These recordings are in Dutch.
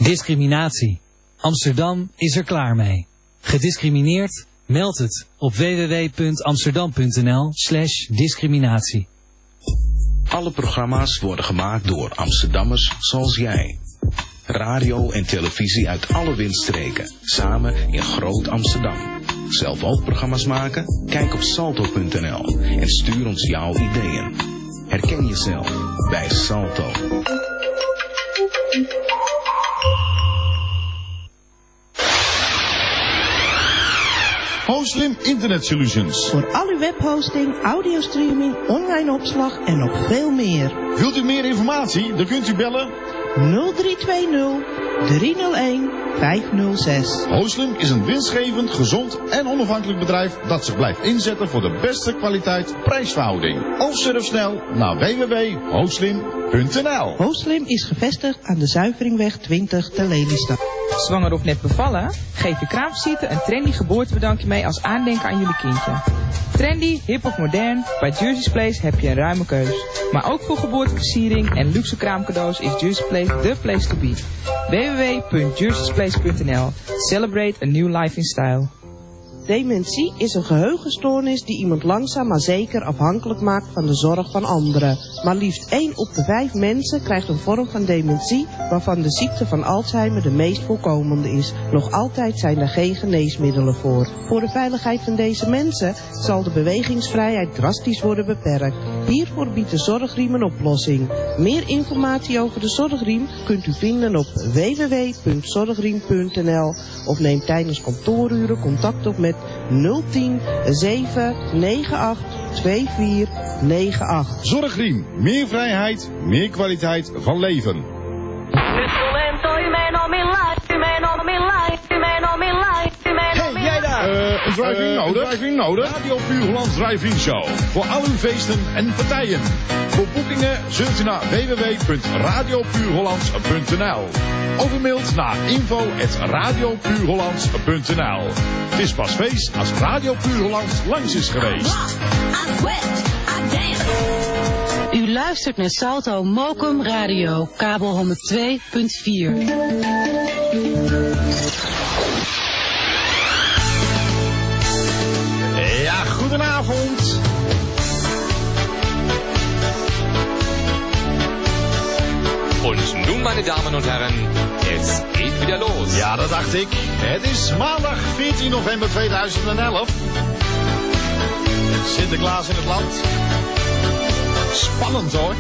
Discriminatie. Amsterdam is er klaar mee. Gediscrimineerd? Meld het op www.amsterdam.nl/discriminatie. Alle programma's worden gemaakt door Amsterdammers zoals jij. Radio en televisie uit alle windstreken, samen in Groot Amsterdam. Zelf ook programma's maken? Kijk op salto.nl en stuur ons jouw ideeën. Herken jezelf bij Salto. Hoslim Internet Solutions. Voor al uw webhosting, audiostreaming, online opslag en nog veel meer. Wilt u meer informatie? Dan kunt u bellen 0320 301 506. Hoslim is een winstgevend, gezond en onafhankelijk bedrijf dat zich blijft inzetten voor de beste kwaliteit-prijsverhouding. Of surf snel naar www.hoslim.nl. Hoslim is gevestigd aan de Zuiveringweg 20 te Lelystad. Zwanger of net bevallen? Geef je kraamvisite een trendy geboortebedankje mee als aandenken aan jullie kindje. Trendy, hip of modern, bij Jersey's Place heb je een ruime keus. Maar ook voor geboorteversiering en luxe kraamcadeaus is Jersey's Place the place to be. www.jerseysplace.nl. Celebrate a new life in style. Dementie is een geheugenstoornis die iemand langzaam maar zeker afhankelijk maakt van de zorg van anderen. Maar liefst 1 op de 5 mensen krijgt een vorm van dementie waarvan de ziekte van Alzheimer de meest voorkomende is. Nog altijd zijn er geen geneesmiddelen voor. Voor de veiligheid van deze mensen zal de bewegingsvrijheid drastisch worden beperkt. Hiervoor biedt de Zorgriem een oplossing. Meer informatie over de Zorgriem kunt u vinden op www.zorgriem.nl of neem tijdens kantooruren contact op met 010 798 2498. Zorgriem, meer vrijheid, meer kwaliteit van leven. Hey, jij daar! Een driving nodig? Radio Puur Hollands Drive-In Show. Voor al uw feesten en partijen. Voor boekingen surft u naar www.radiopuurhollands.nl of u mailt naar info@radiopuurhollands.nl. Het is pas feest als Radio Puur Hollands langs is geweest. U luistert naar Salto Mokum Radio, kabel 102.4. Ja, goedenavond. Und nun, meine Damen und Herren, es geht wieder los. Ja, dat dacht ik. Het is maandag 14 november 2011. Sinterklaas in het land. Spannend hoor.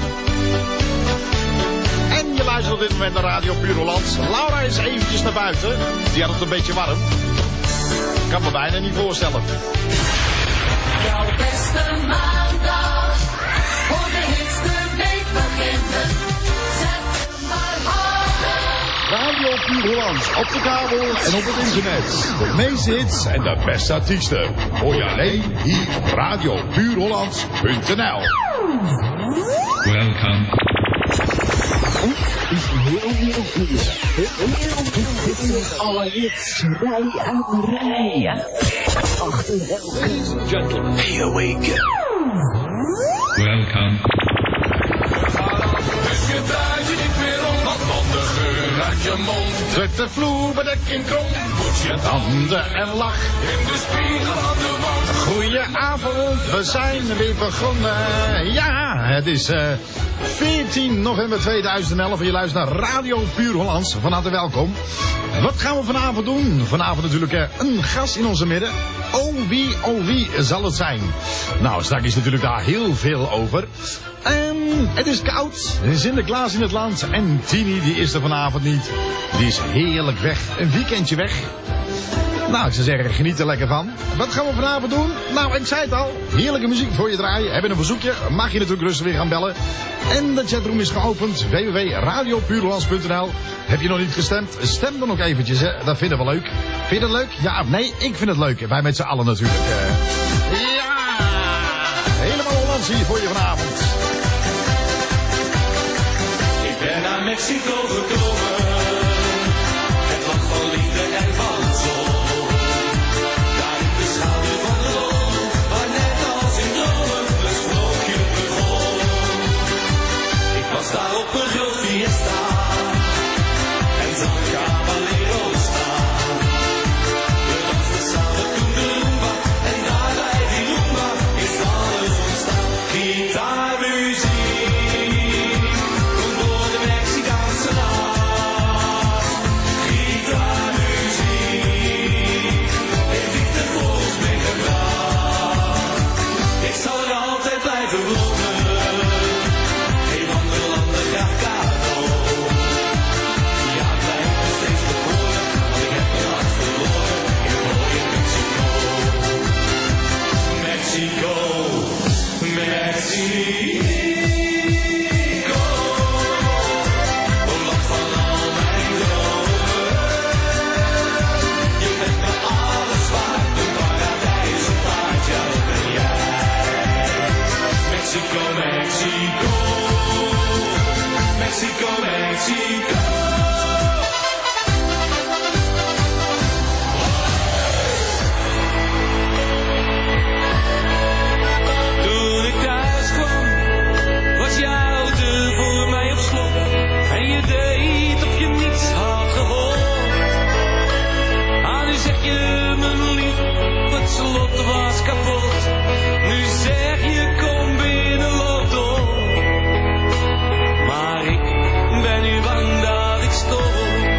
En je luistert op dit moment naar Radio Puur Hollands. Laura is eventjes naar buiten. Die had het een beetje warm. Kan me bijna niet voorstellen. Jouw beste maandag. Voor de hitste week beginnen. Zet maar harder. Radio Puur Hollands. Op de kabel en op het internet. De meeste hits en de beste artiesten. Hoor je alleen hier op radiopuurhollands.nl. Welcome. Alle hits, rij aan rij. Ladies and gentlemen, here we go. Welcome. Dus je draait je niet meer om, want van de geur uit je mond. Zet de vloerbedekking krom. Moet je Handen en lach. in de spiegel aan de wand. Goedenavond, we zijn weer begonnen. Ja, het is 14 november 2011 en je luistert naar Radio Puur Hollands. Van harte welkom. Wat gaan we vanavond doen? Vanavond natuurlijk een gast in onze midden. Oh wie zal het zijn? Nou, straks is natuurlijk daar heel veel over. Het is koud. Sinterklaas in het land. En Tini, die is er vanavond niet. Die is heerlijk weg. Een weekendje weg. Nou, ik zou zeggen, geniet er lekker van. Wat gaan we vanavond doen? Nou, ik zei het al. Heerlijke muziek voor je draaien. Hebben een verzoekje? Mag je natuurlijk rustig weer gaan bellen. En de chatroom is geopend. www.radiopuurhollands.nl. Heb je nog niet gestemd? Stem dan ook eventjes, hè. Dat vinden we leuk. Vind je het leuk? Ja of nee? Ik vind het leuk. Wij met z'n allen natuurlijk. Ja! Helemaal Hollands hier voor je vanavond. Ik ben naar Mexico gekomen. Het land van liefde en van zon. Daar in de schaduw van de zon. Waar net als in dromen een sprookje begon. Ik was daar op een groot fiesta. En zag Mexico. Toen ik thuis kwam, was je auto voor mij op slot. En je deed of je niets had gehoord. Ah, nu zeg je, mijn lief, het slot was kapot. Nu zeg je, kom binnen, loop door. Maar ik ben nu bang dat ik stoor.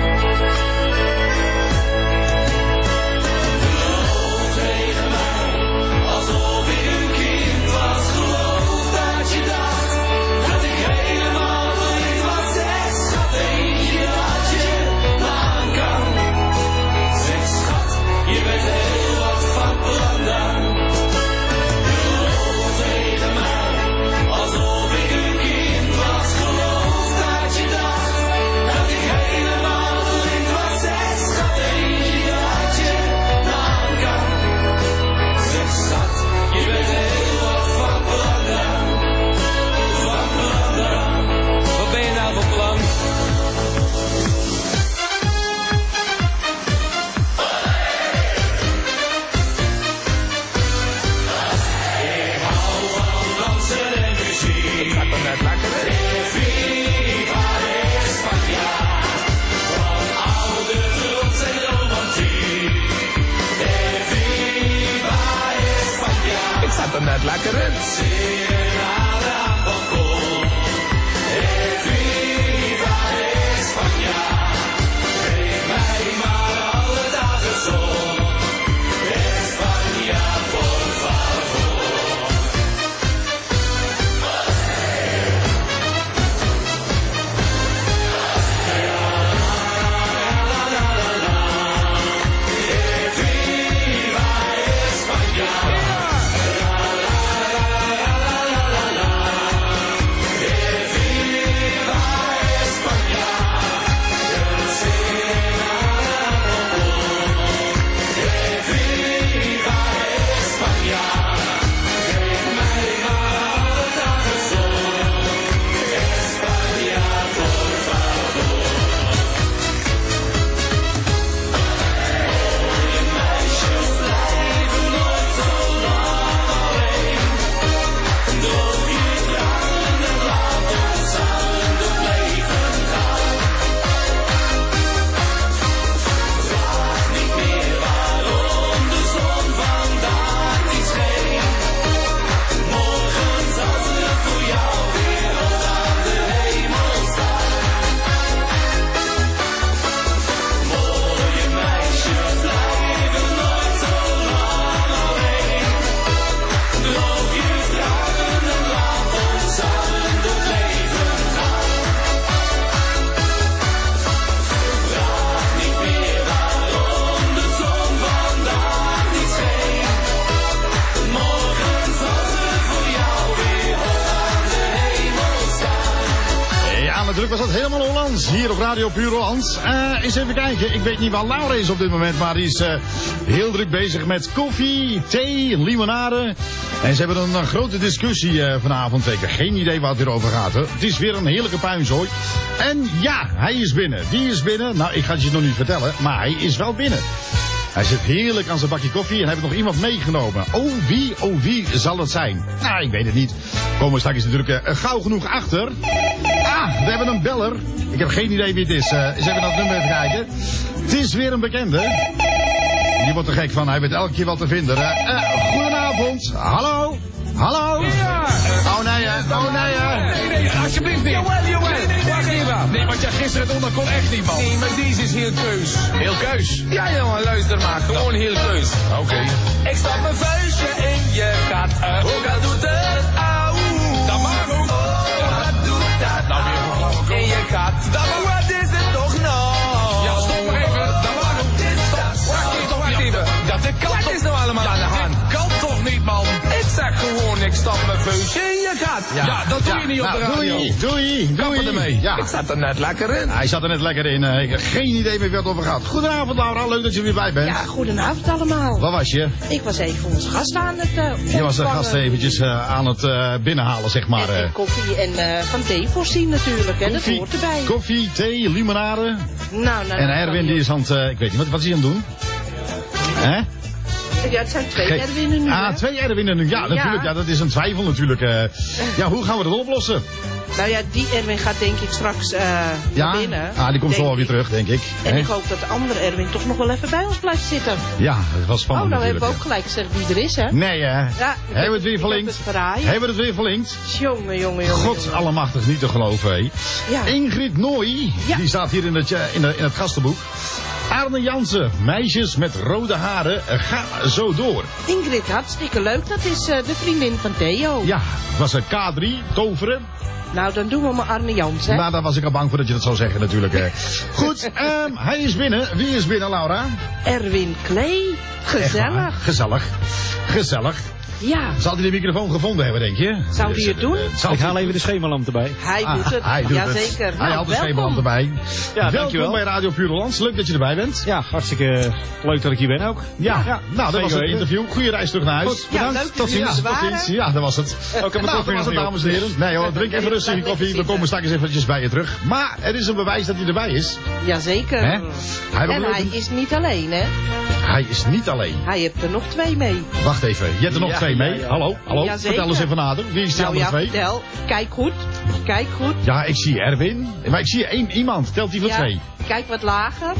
Geloof tegen mij, alsof ik een kind was. Geloof dat je dacht, dat ik helemaal blind was. Zeg schat, denk je dat je me aan kan? Zeg schat, je bent heel wat van plan dan. Geloof tegen mij, alsof ik een kind was. Geloof dat je dacht, dat ik helemaal blind was. Zeg schat, denk je dat je me aan kan? Zeg schat, je bent heel wat van plan dan. Van plan dan. Wat ben je nou van plan? Ik hou van dansen en muziek. Ik ga toch net lekker Viva España. Van oude trots en romantiek. Viva España. Ik sta er net lekker in. Serenade aan het balkon. Viva España. Geef mij maar alle dagen zon. España, por favor. Viva España. Viva España. Viva España. Geef mij maar alle dagen zon. España, por favor. Mooie meisjes blijven nooit zo lang alleen. Droog je tranen en laat ons samen door het leven gaan. Vraag niet meer waarom de zon vandaag niet scheen. Morgen zal ze voor jou weer hoog aan de hemel staan. Mooie meisjes blijven nooit zo lang alleen. Droog je tranen en laat ons samen door het leven gaan. Vraag niet meer waarom de zon vandaag niet scheen. Morgen zal ze voor jou weer hoog aan de hemel staan. Ja, natuurlijk was dat helemaal Hollands. Hier op Radio Puur Hollands. Eens even kijken. Ik weet niet waar Laura is op dit moment. Maar die is heel druk bezig met koffie, thee, limonade. En ze hebben een grote discussie vanavond. Ik heb geen idee waar het weer over gaat. Hè. Het is weer een heerlijke puinzooi. En ja, hij is binnen. Die is binnen. Nou, ik ga het je nog niet vertellen. Maar hij is wel binnen. Hij zit heerlijk aan zijn bakje koffie en heeft nog iemand meegenomen. Oh, wie zal het zijn? Nou, ik weet het niet. Komen we straks natuurlijk gauw genoeg achter. Ah, we hebben een beller. Ik heb geen idee wie het is. Eens even naar het nummer even kijken. Het is weer een bekende. Je wordt er gek van, hij weet elke keer wat te vinden. Goedenavond. Hallo? Hallo? Ja. Oh nee, hè? Oh nee, hè? Nee, alsjeblieft niet. Jawel. Wacht even. Nee, want jij gisteren het onder kon echt niet, man. Nee, maar deze is heel keus. Heel keus? Ja, jongen, luister maar. Gewoon heel keus. Oké. Ik stap mijn vuistje in je gat. Ook al doet het auw. Dat mag ook. Wat doet dat nou weer in je gat? Wat is het toch nou? Ja, stop maar even. Dat mag ook. Wacht even. Dat kan. Wat is nou allemaal aan de hand? Kan toch niet, man? Ik zeg gewoon, ik stap mijn vuistje in je gat. Ja, dat doe je niet op de radio. Doei. Kappen ermee. Ja. Ik zat er net lekker in. Hij zat er net lekker in. Ik heb geen idee meer wat het over gaat. Goedenavond, Laura. Leuk dat je weer bij bent. Ja, goedenavond allemaal. Waar was je? Ik was even onze gast aan het Je was de gast eventjes aan het binnenhalen, zeg maar. En koffie en van thee voorzien natuurlijk, hè. Dat hoort erbij. Koffie, thee, limonade. Nou, en Erwin die is aan het, ik weet niet, wat is hij aan het doen? Hè? Ja, het zijn twee Erwinnen nu, hè? 2 Erwinnen nu. Ja, natuurlijk. Ja, dat is een twijfel natuurlijk. Ja, hoe gaan we dat oplossen? Nou ja, die Erwin gaat denk ik straks naar binnen. Die komt zo alweer terug, denk ik. En ik hoop dat de andere Erwin toch nog wel even bij ons blijft zitten. Ja, dat was spannend. Nou hebben we ook gelijk gezegd wie er is, hè? Nee, hè? Ja, hebben we het weer verlinkt? Hebben we het weer verlinkt? Jongen. God allemachtig, niet te geloven, hé. Ja. Ingrid Nooy, die staat hier in het gastenboek. Arne Jansen, meisjes met rode haren, ga zo door. Ingrid, hartstikke leuk. Dat is de vriendin van Theo. Ja, het was een K3, toveren. Nou, dan doen we maar Arne Jansen. Nou, daar was ik al bang voor dat je dat zou zeggen natuurlijk. Goed, hij is binnen. Wie is binnen, Laura? Erwin Klee. Gezellig. Gezellig. Ja. Zal hij de microfoon gevonden hebben, denk je? Zou hij het doen? Ik haal even de schemerlamp erbij. Hij doet het. Jazeker. Hij haalt de schemerlamp erbij. Ja, welkom bij Radio Puur Hollands. Leuk dat je erbij bent. Ja, hartstikke leuk dat ik hier ben ook. Ja. Nou, dat was het interview. Goeie reis terug naar huis. Goed, bedankt. Leuk tot ziens. Ja, dat was het. Ook een dat was het, dames en heren. Nee hoor, drink even rustig je koffie. We komen straks eventjes bij je terug. Maar er is een bewijs dat hij erbij is. Jazeker. En hij is niet alleen, hè? Hij is niet alleen. Hij heeft er nog 2 mee. Wacht even, je hebt er nog 2 mee. Hallo, vertel eens even nader. Wie is die andere 2? Vertel. Kijk goed. Ja, ik zie Erwin. Maar ik zie 1 iemand. Telt die van 2? Kijk wat lager.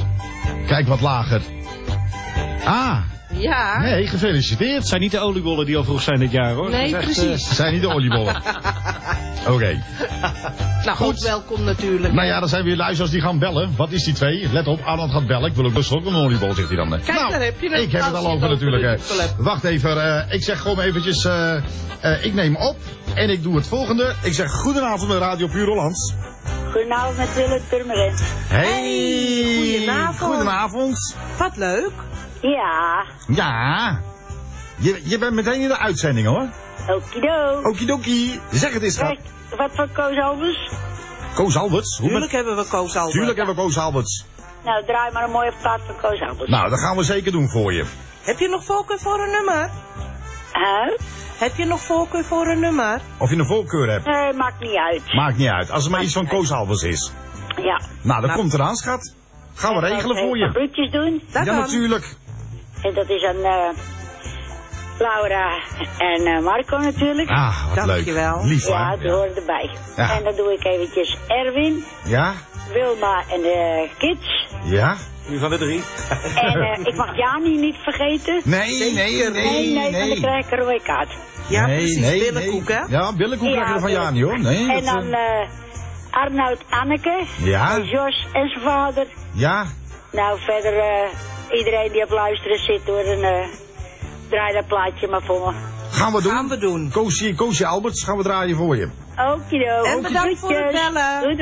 Ja. Nee, gefeliciteerd. Het zijn niet de oliebollen die al vroeg zijn dit jaar, hoor. Nee, precies. Het zijn niet de oliebollen. Oké. Nou, goed. Ook welkom natuurlijk. Nou ja, dan zijn weer luisteraars die gaan bellen. Wat is die 2? Let op, Arnold gaat bellen. Ik wil ook best ook een oliebol, zegt hij dan. Kijk, daar heb je het. Ik heb het al over natuurlijk. Wacht even, ik zeg gewoon eventjes, ik neem op en ik doe het volgende. Ik zeg goedenavond bij Radio Puur Hollands. Goedenavond met Willem Purmerend. Hey, goedenavond. Wat leuk. Ja. Je bent meteen in de uitzending, hoor. Okidoki. Zeg het eens, schat. Wat voor Koos Alberts? Koos Alberts? Tuurlijk hebben we Koos Alberts. Nou, draai maar een mooie plaat van Koos Alberts. Nou, dat gaan we zeker doen voor je. Heb je nog voorkeur voor een nummer? Heb je nog voorkeur voor een nummer? Of je een voorkeur hebt? Nee, maakt niet uit. Als er maar iets van Koos Alberts is. Ja. Nou, dat komt eraan, schat. Gaan we regelen voor je. Groetjes doen? Ja, natuurlijk. En dat is aan Laura en Marco natuurlijk. Wat dankjewel. Leuk. Lief, ja, die horen erbij. Ja. En dan doe ik eventjes Erwin. Ja. Wilma en de kids. Ja. Nu van de 3. En ik mag Jani niet vergeten. Nee, want dan krijg ik een rode kaart. Ja, precies. Billenkoek, hè? Ja, billenkoek krijg je van Jani, hoor. Nee, en dan Arnoud, Anneke. Ja. En Jos en zijn vader. Ja. Nou, verder iedereen die op luisteren zit, hoor. En draai dat plaatje maar voor me. Gaan we doen. Koosje Alberts gaan we draaien voor je. Okido. En bedankt voor het bellen.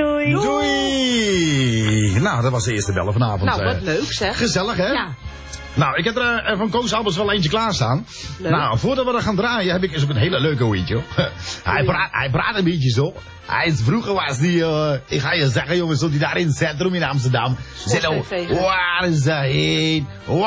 Doei. Nou, dat was de eerste bellen vanavond. Nou, wat leuk zeg. Gezellig, hè? Ja. Nou, ik heb er van Koos Alberts wel eentje klaarstaan. Leuk. Nou, voordat we dat gaan draaien, heb ik eens ook een hele leuke hoentje. Hij praat een beetje zo. Vroeger was die, ik ga je zeggen jongens, stond hij daar in het centrum in Amsterdam. Waar is hij heen?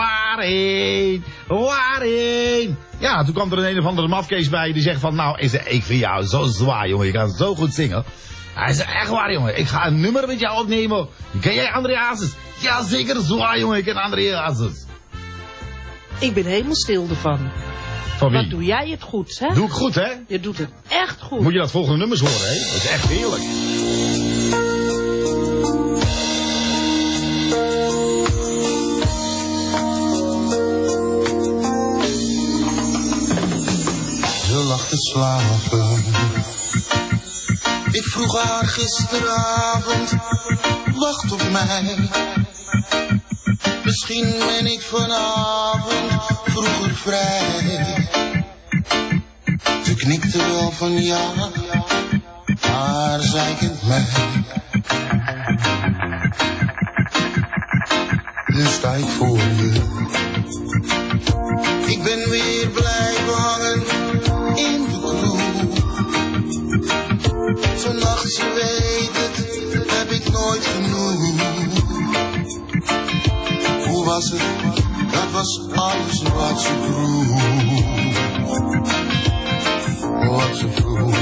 Waarheen? Ja, toen kwam er een of andere mafkees bij die zegt van, nou, ik vind jou zo zwaar jongen, je kan zo goed zingen. Hij zei, echt waar jongen, ik ga een nummer met jou opnemen. Ken jij André Hazes? Ja, zeker zwaar jongen, ik ken André Hazes. Ik ben helemaal stil ervan. Van wie? Wat doe jij het goed, hè? Doe ik goed, hè? Je doet het echt goed. Moet je dat volgende nummers horen, hè? Dat is echt heerlijk. Ze lag te slapen. Ik vroeg haar gisteravond, wacht op mij. Misschien ben ik vanavond vroeger vrij. Ze knikte wel van ja, maar zij kent mij. Nu sta ik voor je. Ik ben weer blijven hangen in de kroeg. Zo'n nacht, je weet het, heb ik nooit genoeg. Hoe was het? Dat was alles wat ze vroeg. Wat ze vroeg.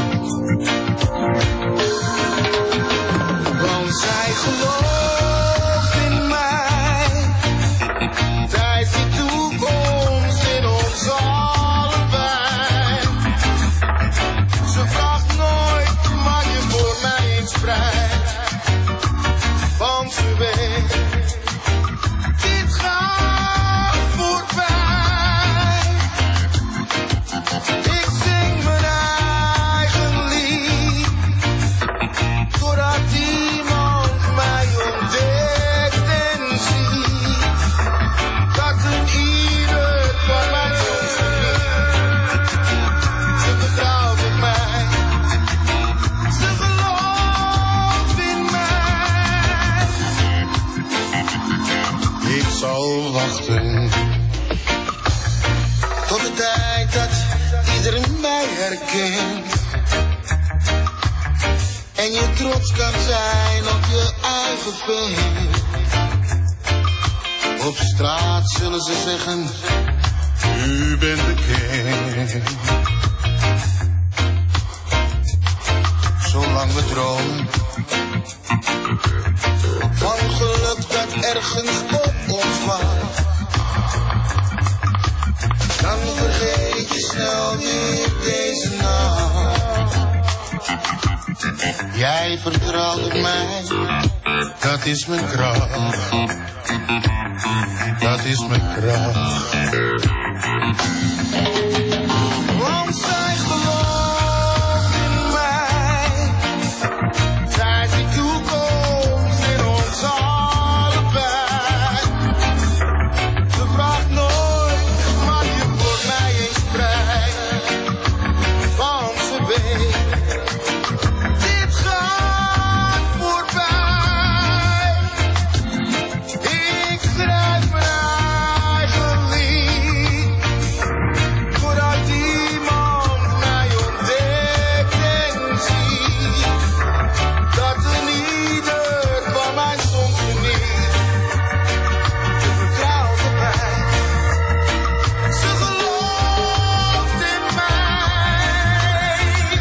Want zij gelooft in mij. Tijd die toekomst in ons allebei. Ze vraagt nooit wat je voor mij inspreidt. Want ze weet, dit gaat voorbij. Ik zing mijn eigen lied, totdat iemand mij ontdekt en ziet. Dat een ieder van mijn soms geniet. Ze vertrouwt op mij, ze gelooft in mij. Ik zal wachten tot de tijd dat iedereen mij herkent. En je trots kan zijn op je eigen vent. Op straat zullen ze zeggen, u bent bekend. Zolang we dromen van geluk dat ergens op ons wacht, dan vergeet je snel weer deze nacht. Jij vertrouwt op mij, dat is mijn kracht. Dat is mijn kracht. Want zij gelooft in mij. Zij ziet toekomst in ons allebei. Ze vraagt nooit wat je voor mij inspreidt. Want ze weet, dit gaat voorbij. Ik schrijf mijn eigen lied, voordat iemand mij ontdekt en ziet. Dat een ieder van mij soms geniet. Ze vertrouwt op mij, ze gelooft in mij.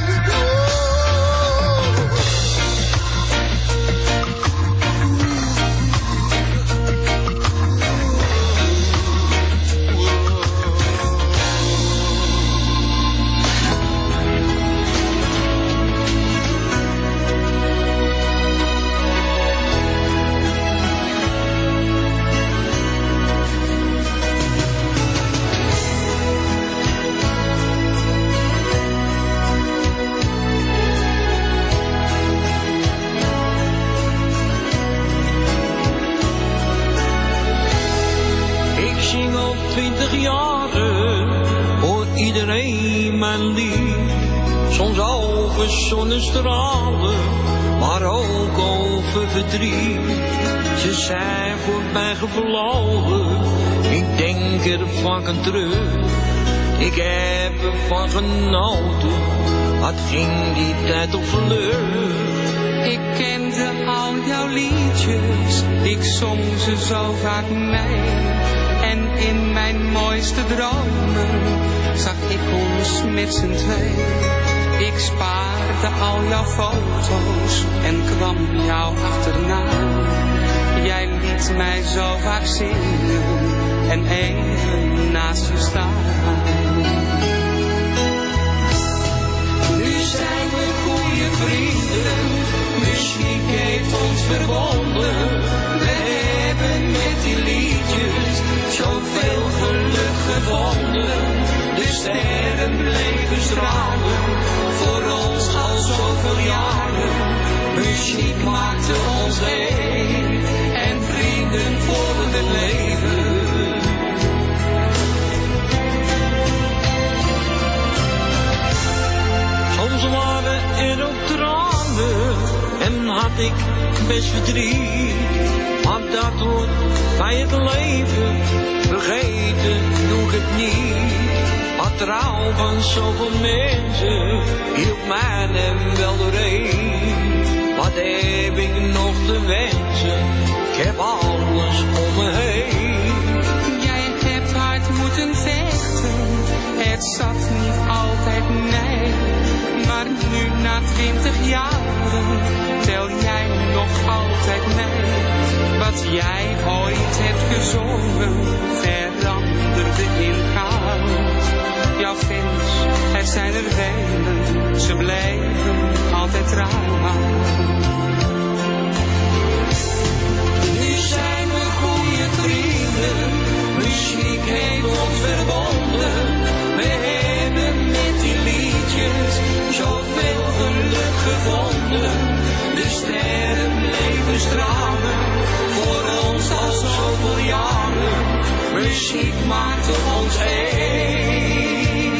Ik zing al 20 jaren voor iedereen mijn lied. Soms over zonnestralen, maar ook over verdriet. Ze zijn voorbij gevlogen, ik denk er vaak aan terug. Ik heb ervan genoten, wat ging die tijd op vlug. Ik kende al jouw liedjes, ik zong ze zo vaak mee. En in mijn mooiste dromen zag ik ons met z'n twee. Ik spaarde al jouw foto's en kwam jou achterna. Jij liet mij zo vaak zingen en even naast je staan. Nu zijn we goede vrienden, muziek heeft ons verbonden. We hebben met die liedjes zoveel geluk gevonden. De sterren bleven stralen, voor ons al zoveel jaren. Muziek maakte ons heen en vrienden voor het leven. Soms waren er ook tranen en had ik best verdriet. Maar dat hoort bij het leven, vergeten doe ik het niet. Maar trouw van zoveel mensen hield mij hem wel doorheen. Wat heb ik nog te wensen? Ik heb alles om me heen. Jij hebt hard moeten vechten, het zat niet altijd nee. Maar nu na 20 jaren tel jij nog altijd mee. Wat jij ooit hebt gezongen veranderde in goud. Jouw fans, er zijn er velen, ze blijven altijd trouw. Nu zijn we goede vrienden, muziek heeft ons verbonden. We hebben met die liedjes zoveel geluk gevonden. De sterren bleven stralen, voor ons al zoveel jaren. Muziek maakte ons één.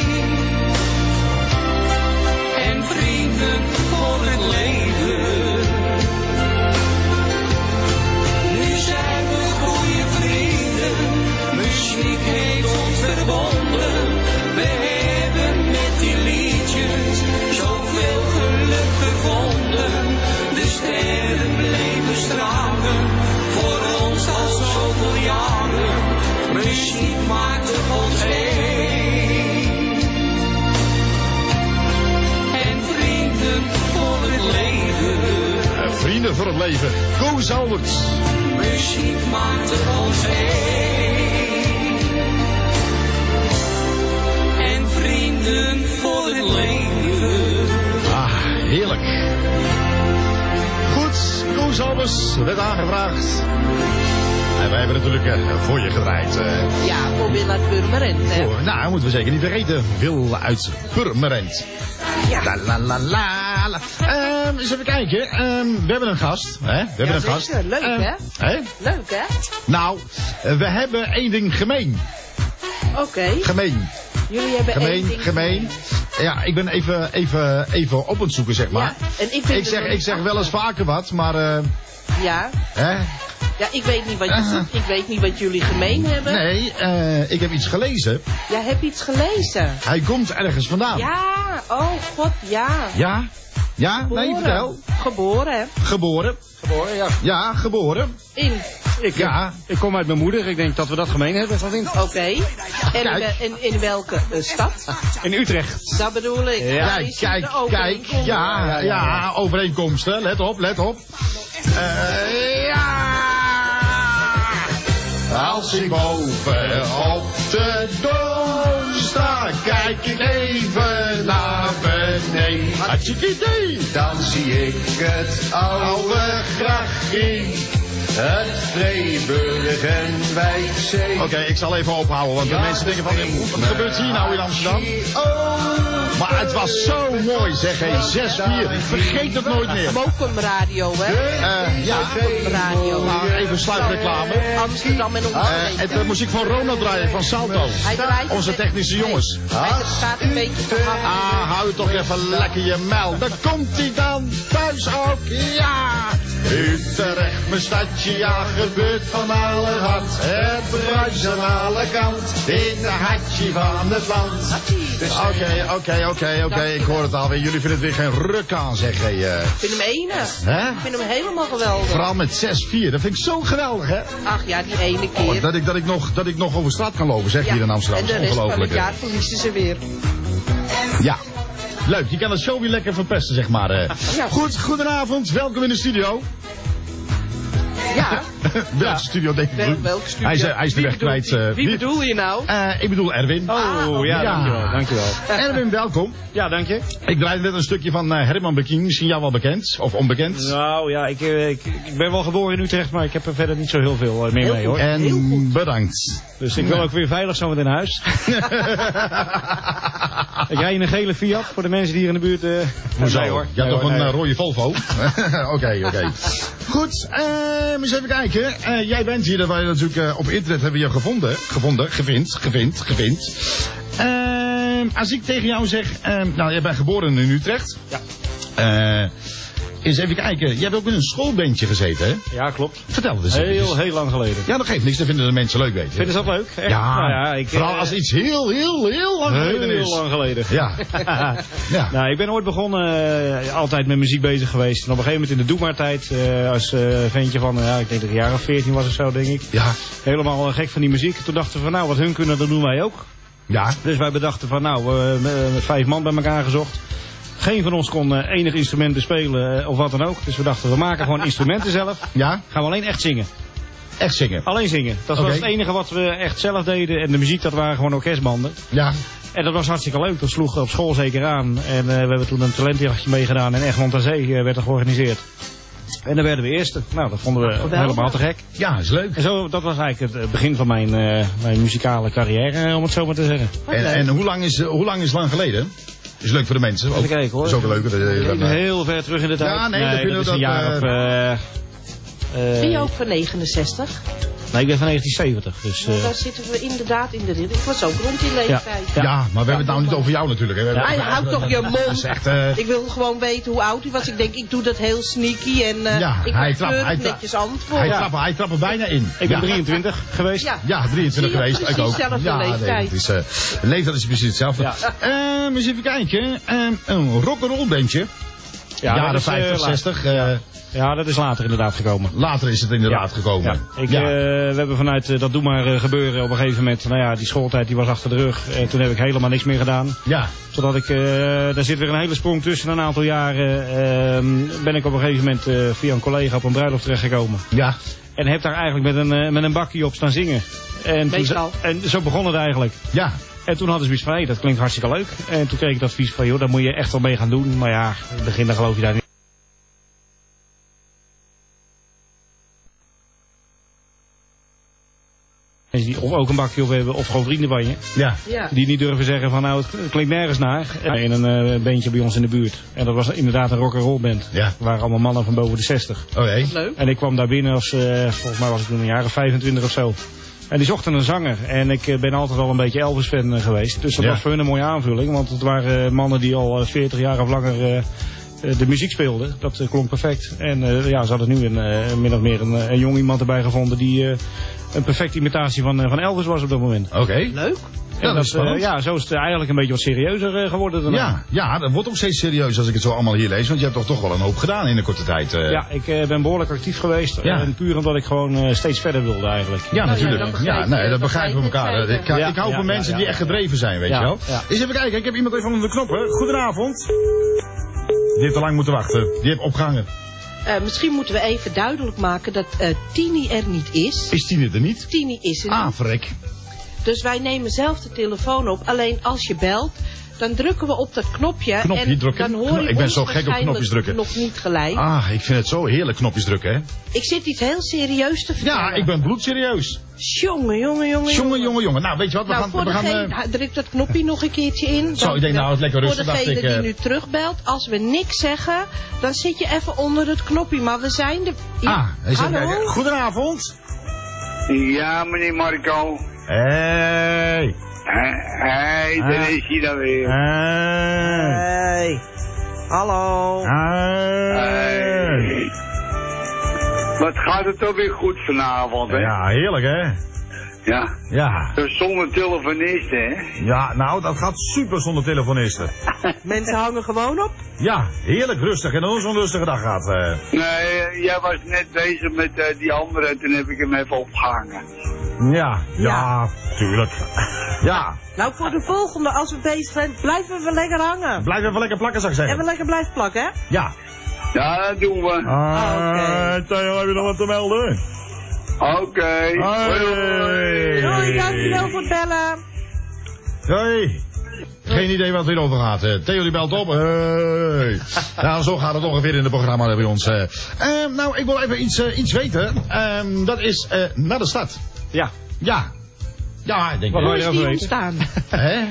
En vrienden voor het leven. Nu zijn we goede vrienden, muziek heeft ons verbonden. We hebben met die liedjes zoveel geluk gevonden. De sterren bleven stralen, voor ons al zoveel jaren. Muziek maakte ons één. En vrienden voor het leven. Vrienden voor het leven. Koos Alberts. Muziek maakte ons één. En vrienden voor het leven. Ah, heerlijk. Goed, Koos Alberts werd aangevraagd. En wij hebben natuurlijk voor je gedraaid. Ja, voor Wil uit Purmerend, hè? Nou, moeten we zeker niet vergeten. Wil uit Purmerend. Ja. La la la la la. Eens even kijken. We hebben een gast. Hè? We hebben een gast. Leuk, hè? Leuk, hè? Nou, we hebben één ding gemeen. Oké. Gemeen. Jullie hebben één ding gemeen. Ja, ik ben even op het zoeken, zeg maar. Ja, en ik zeg wel eens vaker wat, maar... ja. Hè? Ja, ik weet niet wat je zoekt. Ik weet niet wat jullie gemeen hebben. Nee, ik heb iets gelezen. Jij hebt iets gelezen? Hij komt ergens vandaan. Ja, oh god, ja. Ja? Ja? Geboren. Nee, vertel. Geboren, hè? Geboren. Geboren, ja. Ja, geboren. Ik kom uit mijn moeder. Ik denk dat we dat gemeen hebben. Oké. En in welke stad? In Utrecht. Dat bedoel ik. Ja, kijk. Ja, overeenkomsten. Let op. Ja. Als ik boven op de dom sta, kijk ik even naar beneden. Dan zie ik het oude grachtje, het Vreeburg en Wijkzee. Oké, ik zal even ophouden, want de mensen denken van, wat gebeurt hier nou in Amsterdam? Maar het was zo mooi, zeg, 6-4. Ik vergeet het nooit meer. Mokum Radio, hè? Ja, Mokum Radio. Maar even sluitreclame. Amsterdam en omgeving. Het muziek van Ronald draaien, van Salto. Onze technische jongens. Hij gaat een beetje te hard. Hou toch even lekker je mel. Daar komt hij dan, thuis ook, ja. Utrecht, mijn stadje, ja, gebeurt van allerhand. Het bruis aan alle kant, in de hartje van het land. Oké, ik hoor het alweer. Jullie vinden het weer geen ruk aan, zeg je. Ik vind hem enig. Hè? Ik vind hem helemaal geweldig. Vooral met 6-4, dat vind ik zo geweldig, hè? Ach ja, die ene keer. Dat ik nog over straat kan lopen, zeg hier in Amsterdam. En de rest van het jaar verliezen ze weer. Ja. Leuk, je kan het show weer lekker verpesten, zeg maar. Ja. Goed, goedenavond, welkom in de studio. Ja. Welke studio denk ik? Welke studio? Hij is de weg kwijt. Wie bedoel je nou? Ik bedoel Erwin. Dankjewel. Erwin, welkom. Ja, dank je. Ik draaide net een stukje van Herman Bekien. Misschien jou wel bekend of onbekend? Nou ja, ik ben wel geboren in Utrecht, maar ik heb er verder niet zo heel veel meer mee, hoor. En bedankt. Dus ik wil ook weer veilig zo meteen naar huis. Ik rij in een gele Fiat voor de mensen die hier in de buurt... Hoezo? Hoor. Je hebt toch een rode Volvo? Oké. Goed, eens even kijken. Jij bent hier, dat wij natuurlijk op internet hebben je gevind. Als ik tegen jou zeg, nou jij bent geboren in Utrecht. Ja. Eens even kijken. Je hebt ook in een schoolbandje gezeten, hè? Ja, klopt. Vertel het eens. Heel lang geleden. Ja, dat geeft niks. Dat vinden de mensen leuk, weet je. Vinden ze dat leuk? Echt? Ja, nou ja vooral als iets heel lang geleden is. Heel lang geleden. Ja. Ja. Nou, ik ben ooit begonnen, altijd met muziek bezig geweest. En op een gegeven moment in de Doe Maar tijd, als ventje van, ik denk dat ik een jaar of 14 was of zo, denk ik. Ja. Helemaal gek van die muziek. Toen dachten we van, nou, wat hun kunnen, dat doen wij ook. Ja. Dus wij bedachten van, nou, met 5 man bij elkaar gezocht. Geen van ons kon enig instrument bespelen of wat dan ook. Dus we dachten, we maken gewoon instrumenten zelf. Ja. Gaan we alleen echt zingen. Echt zingen? Alleen zingen. Dat was het enige wat we echt zelf deden. En de muziek, dat waren gewoon orkestbanden. Ja. En dat was hartstikke leuk. Dat sloeg op school zeker aan. En we hebben toen een talentjachtje meegedaan. En Egmond aan Zee werd er georganiseerd. En dan werden we eerste. Nou, dat vonden we helemaal te gek. Ja, is leuk. En zo, dat was eigenlijk het begin van mijn muzikale carrière, om het zo maar te zeggen. En hoe lang is lang geleden? Is leuk voor de mensen. Even kijken hoor. Is ook leuk. Heel ver terug in de tijd. Ja, nee, dat is een jaar of... Ben je ook van 69? Nee, ik ben van 1970. Dus, daar zitten we inderdaad in de rit. Ik was ook rond die leeftijd. Ja, maar we hebben het nou niet over jou natuurlijk. Hè. Hij houdt toch je mond. Echt, ik wil gewoon weten hoe oud hij was. Ik denk, ik doe dat heel sneaky. En ik hij netjes antwoord. Hij trapt er bijna in. Ik ben 23 geweest. Ja, 23 geweest. Ik ook. Leeftijd is precies hetzelfde. Ja. Eens even kijken. Een rock'n'roll bandje. Ja, jaren 50, 60. Ja, dat is later inderdaad gekomen. Later is het inderdaad gekomen. Ja. We hebben vanuit dat Doe Maar gebeuren op een gegeven moment, nou ja, die schooltijd die was achter de rug. Toen heb ik helemaal niks meer gedaan. Ja. Zodat ik, daar zit weer een hele sprong tussen. Een aantal jaren ben ik op een gegeven moment via een collega op een bruiloft terechtgekomen. Ja. En heb daar eigenlijk met een bakje op staan zingen. En zo begon het eigenlijk. Ja. En toen hadden ze zoiets van, hey, dat klinkt hartstikke leuk. En toen kreeg ik het advies van, joh, daar moet je echt wel mee gaan doen. Maar ja, in het begin dan geloof je daar niet. Die of ook een bakje op hebben, of gewoon vrienden van je. Ja. Die niet durven zeggen van, nou, het klinkt nergens naar. In een bandje bij ons in de buurt. En dat was inderdaad een rock'n'roll band. Ja. Er waren allemaal mannen van boven de 60. Oh nee. Leuk. En ik kwam daar binnen als, volgens mij was ik toen een jaar of 25 of zo. En die zochten een zanger. En ik ben altijd al een beetje Elvis-fan geweest. Dus dat was voor hun een mooie aanvulling. Want het waren mannen die al 40 jaar of langer de muziek speelden. Dat klonk perfect. En ze hadden nu min of meer een jong iemand erbij gevonden die een perfecte imitatie van Elvis was op dat moment. Oké. Leuk. En dat zo is het eigenlijk een beetje wat serieuzer geworden daarna. Ja, dat wordt ook steeds serieus als ik het zo allemaal hier lees. Want je hebt toch wel een hoop gedaan in een korte tijd. Ja, ik ben behoorlijk actief geweest. En puur omdat ik gewoon steeds verder wilde eigenlijk. Ja, natuurlijk. Dat begrijpen we elkaar. Ik hou van mensen die echt gedreven zijn, weet je wel. Eens even kijken, ik heb iemand even onder de knoppen. Goedenavond. Die heeft te lang moeten wachten. Die heeft opgehangen. Misschien moeten we even duidelijk maken dat Tini er niet is. Is Tini er niet? Tini is er niet. Ah, vrek. Dus wij nemen zelf de telefoon op. Alleen als je belt, dan drukken we op dat knopje. En dan hoor je ik ben zo gek op knopjes drukken. Nog niet gelijk. Ah, ik vind het zo heerlijk knopjes drukken, hè. Ik zit iets heel serieus te vertellen. Ja, ik ben bloedserieus. Jongen. Nou, weet je wat, we gaan... druk dat knopje nog een keertje in. Zo, ik denk nou, het lekker rustig. Voor degene die nu terugbelt, als we niks zeggen, dan zit je even onder het knopje. Maar we zijn er... Hallo? Goedenavond. Ja, meneer Marco. Hey. Hey, daar is hij dan weer. Hey. Hallo. Hey. Wat gaat het toch weer goed vanavond, hè? Ja, heerlijk, hè? Ja. Dus zonder telefonisten, hè? Ja, nou, dat gaat super zonder telefonisten. Mensen hangen gewoon op? Ja, heerlijk rustig en dan zo'n rustige dag gaat. Nee, jij was net bezig met die andere en toen heb ik hem even opgehangen. Ja, tuurlijk. Ja. Nou, voor de volgende, als we bezig zijn, blijven we lekker hangen. Blijf even lekker plakken, zou ik zeggen. Even lekker blijven plakken, hè? Ja. Ja, dat doen we. Oké. Theo, heb je nog wat te melden? Oké. Doei, dankjewel voor het bellen. Hoi. Geen idee wat hierover gaat. Theo die belt op. Hey. Nou, zo gaat het ongeveer in het programma bij ons. Nou, ik wil even iets weten. Dat is naar de stad. Ja. Ja, ik denk hoe is die ontstaan?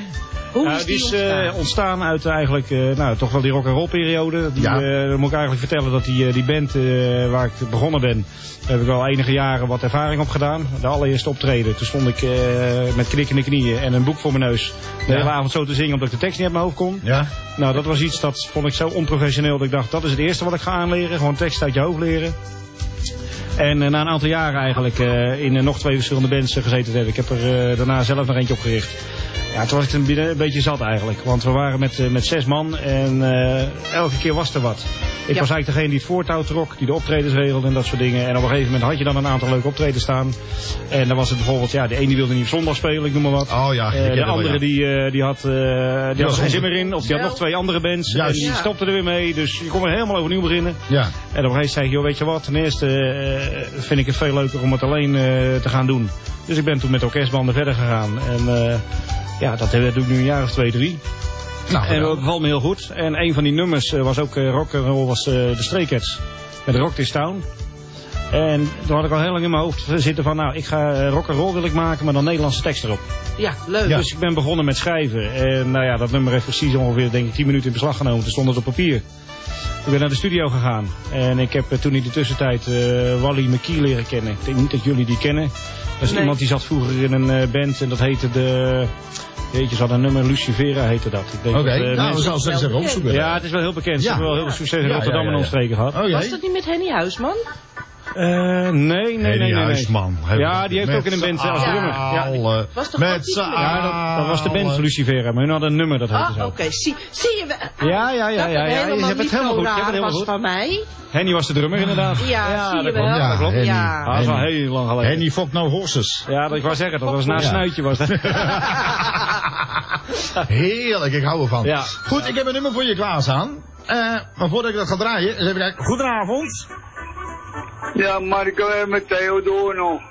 Hoe is die is ontstaan? ontstaan uit eigenlijk toch wel die rock'n'roll periode. Dan moet ik eigenlijk vertellen dat die band waar ik begonnen ben, daar heb ik al enige jaren wat ervaring op gedaan. De allereerste optreden, toen stond ik met knikkende knieën en een boek voor mijn neus de hele avond zo te zingen omdat ik de tekst niet uit mijn hoofd kon. Ja. Nou, dat was iets dat vond ik zo onprofessioneel dat ik dacht, dat is het eerste wat ik ga aanleren. Gewoon tekst uit je hoofd leren. En na een aantal jaren eigenlijk in nog 2 verschillende bands gezeten te hebben. Ik heb er daarna zelf nog eentje opgericht. Ja, toen was ik een beetje zat eigenlijk. Want we waren met 6 man en elke keer was er wat. Ik was eigenlijk degene die het voortouw trok, die de optredens regelde en dat soort dingen. En op een gegeven moment had je dan een aantal leuke optredens staan. En dan was het bijvoorbeeld, de ene wilde niet op zondag spelen, ik noem maar wat. Oh ja. De andere die had er geen zin meer in. Of die had nog 2 andere bands. En die stopte er weer mee. Dus je kon weer helemaal overnieuw beginnen. Ja. En op een gegeven moment zei ik, joh, weet je wat, ten eerste vind ik het veel leuker om het alleen te gaan doen. Dus ik ben toen met orkestbanden verder gegaan. En dat doe ik nu een jaar of 2, 3. Nou, en dat bevalt me heel goed. En een van die nummers was ook rock'n'roll, was de Stray Cats. Met Rock This Town. En toen had ik al heel lang in mijn hoofd zitten van, ik ga rock'n'roll wil ik maken, maar dan Nederlandse tekst erop. Ja, leuk. Ja. Dus ik ben begonnen met schrijven. En dat nummer heeft precies ongeveer, denk ik, 10 minuten in beslag genomen. Toen stond het op papier. Ik ben naar de studio gegaan. En ik heb toen in de tussentijd Wally McKee leren kennen. Ik denk niet dat jullie die kennen. Dat is iemand die zat vroeger in een band en dat heette de... Jeetje, ze hadden een nummer, Lucifera heette dat. Oké, we zullen ze even opzoeken. Ja, het is wel heel bekend. Ze hebben wel heel veel succes in Rotterdam en omstreken gehad. Was dat niet met Henny Huisman? Nee. Huisman. Ja, die heeft ook in een band als drummer. Ja. Was toch dat was de band Lucifera, maar hun hadden een nummer dat heette zo. Oké. Zie je wel? Ja. Je hebt het helemaal goed. Je hebt het helemaal goed. Van mij. Henny was de drummer inderdaad. Ja, zie je wel. Ja, dat klopt. Ja. Dat is al heel lang geleden. Henny Fuck No Horses. Ja, dat ik wou zeggen, dat was na Snuitje was dat. Heerlijk, ik hou ervan. Ja. Goed, ik heb een nummer voor je klaarstaan. Maar voordat ik dat ga draaien, eens even kijken. Goedenavond. Ja, Marco en met Theodor nog.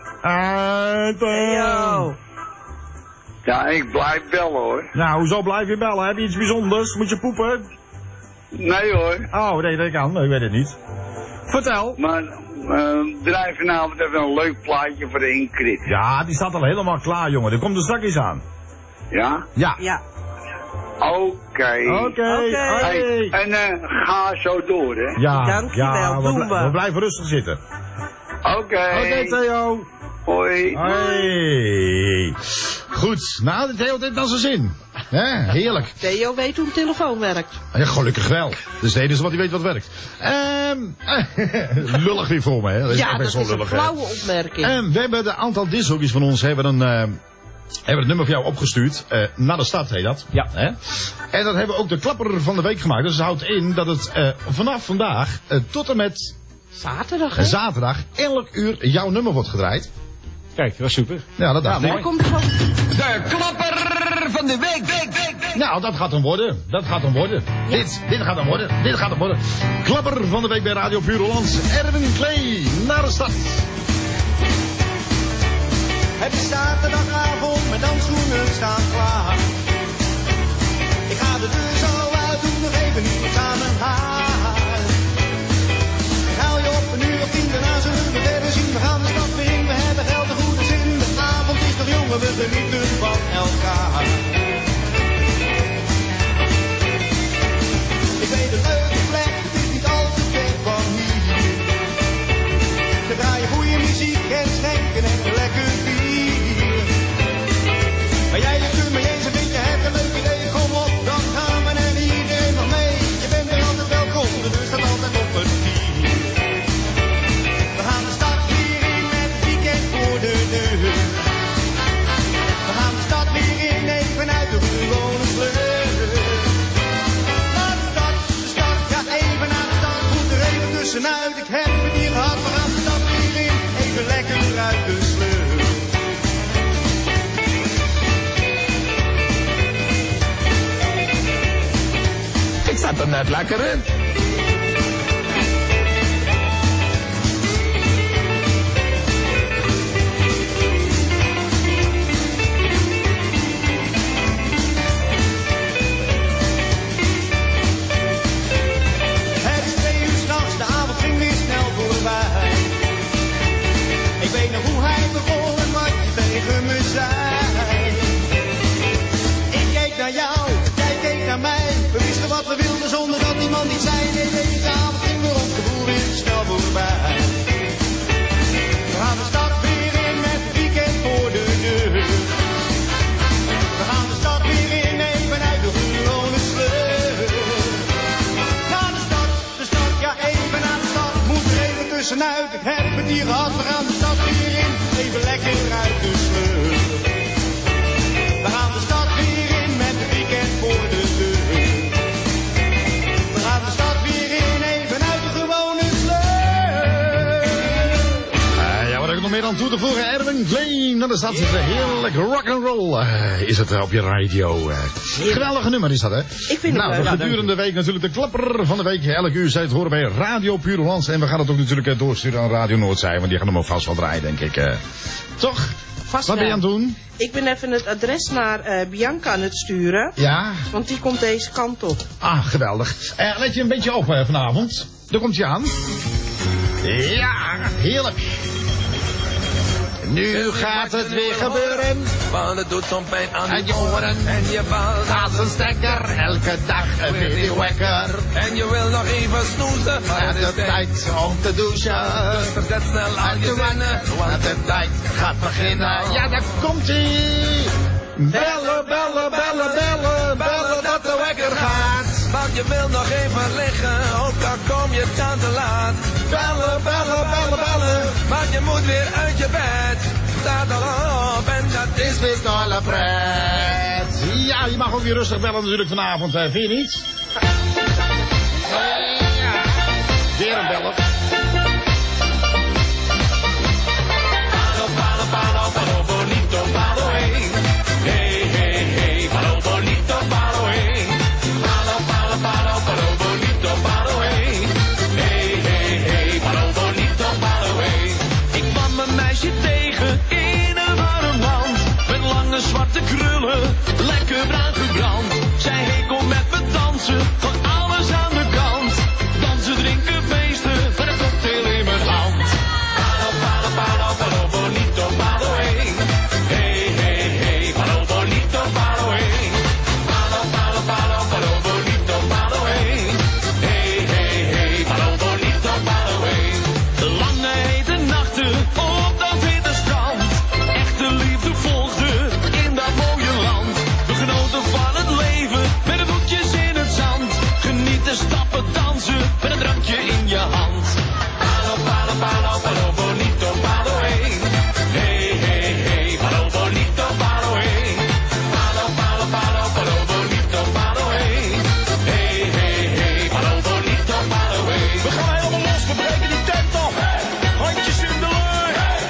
Theo. Ja, ik blijf bellen hoor. Nou, hoezo blijf je bellen? Heb je iets bijzonders? Moet je poepen? Nee hoor. Oh, nee, dat kan. Ik weet het niet. Vertel. Maar draai vanavond even een leuk plaatje voor de Ingrid. Ja, die staat al helemaal klaar, jongen. Die komt er straks aan. Ja? Ja. Oké. Hey, en ga zo door, hè? Ja, dankjewel. We blijven rustig zitten. Oké, Theo. Hoi. Hoi. Goed, nou, Theo heeft dan zijn zin. Heerlijk. Theo weet hoe een telefoon werkt. Ja, gelukkig wel. Dus het enige wat hij weet wat werkt. Lullig weer voor me, hè? Dat is dat is een flauwe opmerking. We hebben een aantal discjockeys van ons hebben het nummer voor jou opgestuurd. Naar de stad heet dat. Ja. En dat hebben we ook de klapper van de week gemaakt. Dus dat houdt in dat het vanaf vandaag tot en met zaterdag elk uur jouw nummer wordt gedraaid. Kijk, dat is super. Ja, dat dacht ik. Mooi. Komt gewoon... De klapper van de week. Nou, dat gaat hem worden. Dit gaat hem worden. Klapper van de week bij Radio Puur Hollands. Erwin Klee, naar de stad. Het is zaterdagavond, mijn dansschoenen staan klaar. Ik ga de deur zo uit, doe nog even niet aan mijn haar. Ik haal je op een uur of 10, daarna zullen we verder zien. We gaan de stad weer in, we hebben geld en goede zin. De avond is nog jong, we genieten van elkaar. Ik weet een leuke plek, het is niet al te ver van hier. We draaien goede muziek en schenken en lekker bier. Ben jij het er mee eens en vind je het een leuk idee? Kom op, dan gaan we en iedereen nog mee. Je bent er altijd welkom, de deur staat altijd op het kier. We gaan de stad weer in met het weekend voor de deur. We gaan de stad weer in, even uit de gewone sleur. Naar de stad, ja even naar de stad, moet er even tussenuit. Ik heb het hier gehad, we gaan de stad weer in, even lekker uit de sleur. Ik zat er net lekker in. Het is 2 uur 's nachts, de avond ging weer snel voorbij. Ik weet nog hoe hij begon en wat je tegen me zei. Ik keek naar jou. nog meer aan toe te voegen. Erwin Klein, nou, daar staat het heerlijk rock'n'roll. Is het op je radio. Geweldige nummer is dat, hè? Ik vind het gedurende week natuurlijk de klapper van de week. Elke uur zij het horen bij Radio Pure Hollands. En we gaan het ook natuurlijk doorsturen aan Radio Noordzij. Want die gaan hem ook vast wel draaien, denk ik. Toch? Vast wat ben je aan het doen? Ik ben even het adres naar Bianca aan het sturen. Ja? Want die komt deze kant op. Ah, geweldig. Let je een beetje op vanavond. Daar komt hij aan. Ja, heerlijk. Nu gaat het weer gebeuren. Want het doet zo'n pijn aan je oren. En je balt als een stekker. Elke dag weer die wekker. En je wil nog even snoezen. Maar het is tijd om te douchen. Dus verzet snel aan je zinnen. Want de tijd gaat beginnen. Ja, daar komt ie. Bellen, bellen, bellen, bellen. Bellen dat de wekker gaat. Want je wil nog even liggen. Ook dan kom je dan te laat. Bellen, bellen, bellen, bellen. Want je moet weer uit je bed. Sta erop en dat is weer tolle pret. Ja, je mag ook weer rustig bellen natuurlijk vanavond, vind je niet? Ja. Weer een beller. Palo, palo, palo, palo, bonito, palo, hey. Hey, hey, hey, palo, bonito, palo, hey. Palo, palo, palo, palo, bonito, palo, hey. Hey, hey, hey, palo, bonito, palo, hey. Ik kwam mijn meisje tegen in een warm land. Met lange zwarte krullen, lekker bruin gebrand. Zij hey, kom met me dansen, van alles aan de kant. Dansen, drinken, feesten, met een cocktail in mijn hand. Palo, palo, palo, palo, bonito, palo, hey. Hey, hey, hey, palo, bonito, palo, hey. Palo, palo, palo, palo, bonito, palo, hey. Hey, hey, hey, palo, bonito, palo, hey. Lange hete nachten op dat witte strand. Echte liefde volgde in dat mooie land. We genoten van het leven met de voetjes in het zand. Genieten, stappen, dansen met een drankje in je hand. Palo, palo, palo, palo, bonito, palo, hey. Hey, hey, hey, palo, bonito, palo, hey. Palo, palo, palo, palo, bonito, palo, hey. Hey, hey, hey, palo, bonito, palo, hey. We gaan helemaal los, we breken die tent af. Handjes in de lucht.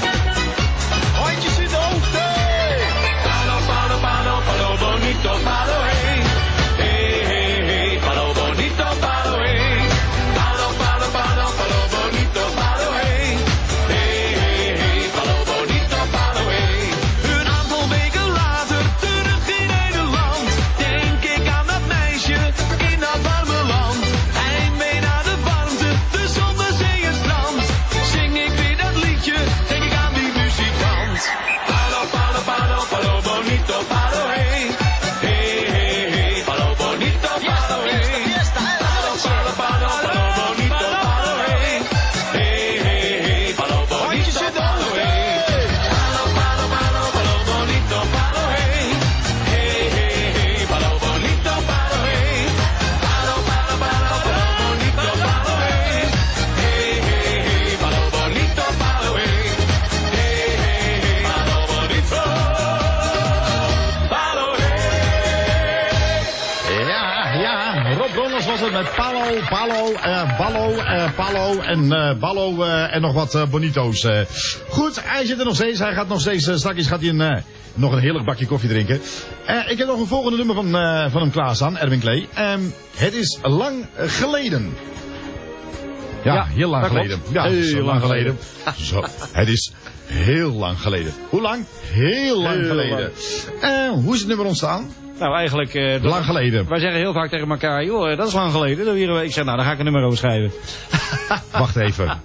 Handjes in de hoogte. Palo, palo, palo, palo, bonito, palo, hey. Hey, hey, hey, palo, bonito, palo, hey. Palo, palo, palo, palo, bonito, palo, hey. Hey, hey, hey, palo, bonito, palo, hey. Een aantal weken later, terug in Nederland. Denk ik aan dat meisje in dat warme land. Hij mee naar de warmte, de zon, de zee en strand. Zing ik weer dat liedje, denk ik aan die muzikant. Palo, palo, palo, palo, bonito, palo, hey. Hey, hey, hey, palo, bonito, palo, hey. Palo, palo, palo, palo, bonito, palo, hey. Hey, hey, hey, palo, bonito, palo, hey. Palo, palo, palo, palo, bonito, palo, hey. Hey, hey, hey, palo, bonito, palo, hey. Palo, palo, palo, palo, bonito, palo, hey. Hey, hey, hey, palo, bonito, palo, hey. Hey, hey, hey, palo, bonito, palo, hey. Ja, Rob Ronalds was het met Palo en nog wat bonito's. Goed, hij zit er nog steeds. Hij gaat nog steeds, straks gaat hij nog een heerlijk bakje koffie drinken. Ik heb nog een volgende nummer van hem klaarstaan, Erwin Klee. Het is lang geleden. Ja, heel lang geleden. Ja, heel lang geleden. Zo, het is heel lang geleden. Hoe lang? Heel lang geleden. Hoe is het nummer ontstaan? Nou, eigenlijk... lang geleden. Wij zeggen heel vaak tegen elkaar, joh, dat is lang geleden. Ik zeg, nou, dan ga ik een nummer over schrijven. Wacht even.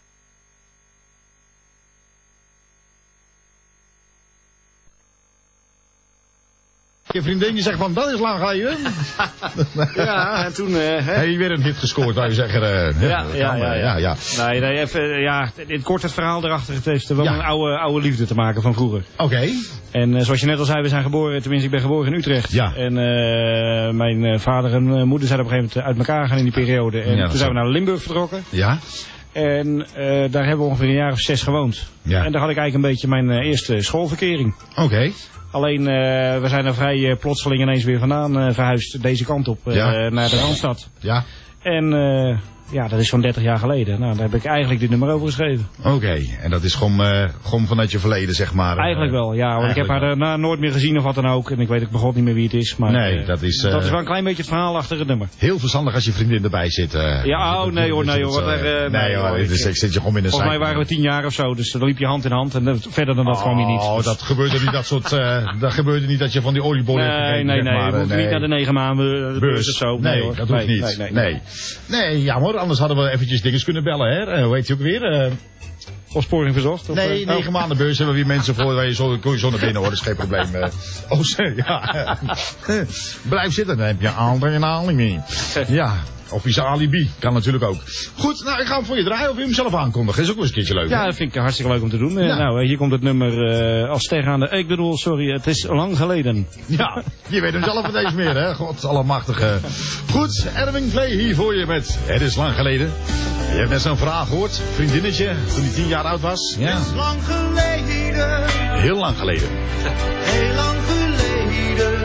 Je vriendin die zegt van, dat is lang geleden. Ja, en toen... Heb je weer een hit gescoord, zou je zeggen. Ja. Nee, even, in het kort het verhaal erachter. Het heeft wel een oude liefde te maken van vroeger. Oké. En zoals je net al zei, we zijn geboren, tenminste ik ben geboren in Utrecht. Ja. En mijn vader en moeder zijn op een gegeven moment uit elkaar gegaan in die periode. En toen zijn we naar Limburg vertrokken. Ja. En daar hebben we ongeveer een jaar of 6 gewoond. Ja. En daar had ik eigenlijk een beetje mijn eerste schoolverkering. Oké. Alleen, we zijn er vrij plotseling ineens weer vandaan verhuisd deze kant op, naar de Randstad. Ja. En Ja, dat is van 30 jaar geleden. Nou, daar heb ik eigenlijk dit nummer over geschreven. Oké, en dat is gewoon vanuit je verleden, zeg maar. Eigenlijk wel, ja. Want ik heb haar daarna nooit meer gezien of wat dan ook. En ik weet ook begon niet meer wie het is. Maar, nee, dat is wel een klein beetje het verhaal achter het nummer. Heel verstandig als je vriendin erbij zit. Ja, nee hoor. Nee hoor, dus ik zit je gewoon in een volgens mij waren we 10 jaar of zo, dus dan liep je hand in hand. En verder dan dat kwam je niet. Oh, dat gebeurde niet, dat gebeurde niet dat je van die oliebollen hebt gegeten. Nee, we hoeven niet naar de 9 maanden beurs of zo. Nee, hoor. Dat hoeft niet. Nee, jammer, anders hadden we eventjes dinges kunnen bellen, hè. Hoe heet je ook weer? Opsporing verzocht? Of, nee, 9 maanden beurs hebben we weer mensen voor waar je zo naar binnen hoor, dat is geen probleem. Ja. Blijf zitten, dan heb je adrenaline mee. Ja. Of is alibi, kan natuurlijk ook. Goed, nou ik ga hem voor je draaien of je hem zelf aankondigen. Dat is ook wel eens een keertje leuk. Ja, dat vind ik hartstikke leuk om te doen. Ja. Nou, hier komt het nummer als tegengaande. Ik bedoel, sorry, het is lang geleden. Ja, je weet hem zelf niet eens meer, hè. God allemachtige. Goed, Erwin Klee hier voor je met Het is lang geleden. Je hebt net zo'n vraag gehoord. Vriendinnetje, toen hij 10 jaar oud was. Ja. Het is lang geleden. Heel lang geleden. Heel lang geleden.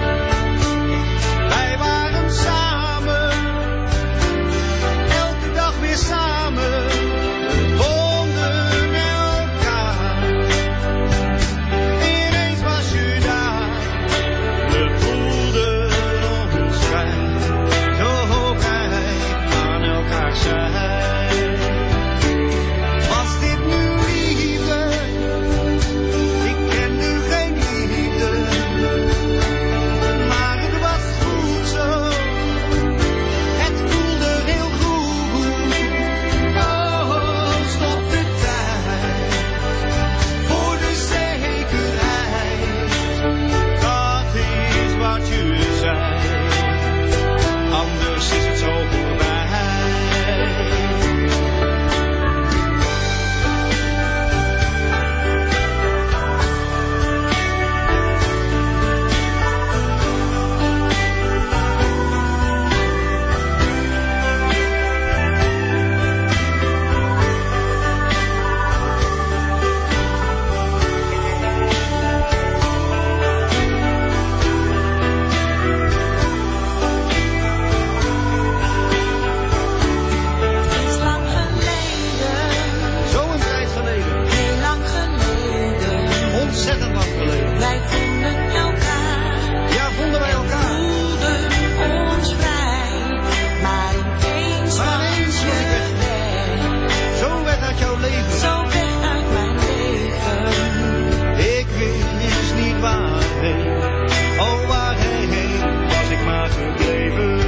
Wij waren samen. Elke dag weer samen. Vonden elkaar. Ineens was je daar. We voelden ons vrij. Zo vrij aan elkaar zijn. Was dit nu liefde? Ik kende geen liefde. Maar het was goed zo. Het voelde heel goed. Oh, stop de tijd. Voor de zekerheid. Dat is wat je zei. Anders is het zo voorbij. Is lang geleden, Zo'n tijd geleden. heel lang geleden. Ontzettend lang geleden. Wij vonden elkaar, Ja, vonden wij elkaar. voelden ons vrij. Maar ineens was je weg, Zo werd uit jouw leven. zo weg uit mijn leven. Ik wist niet waarheen. Oh, waarheen was ik maar gebleven.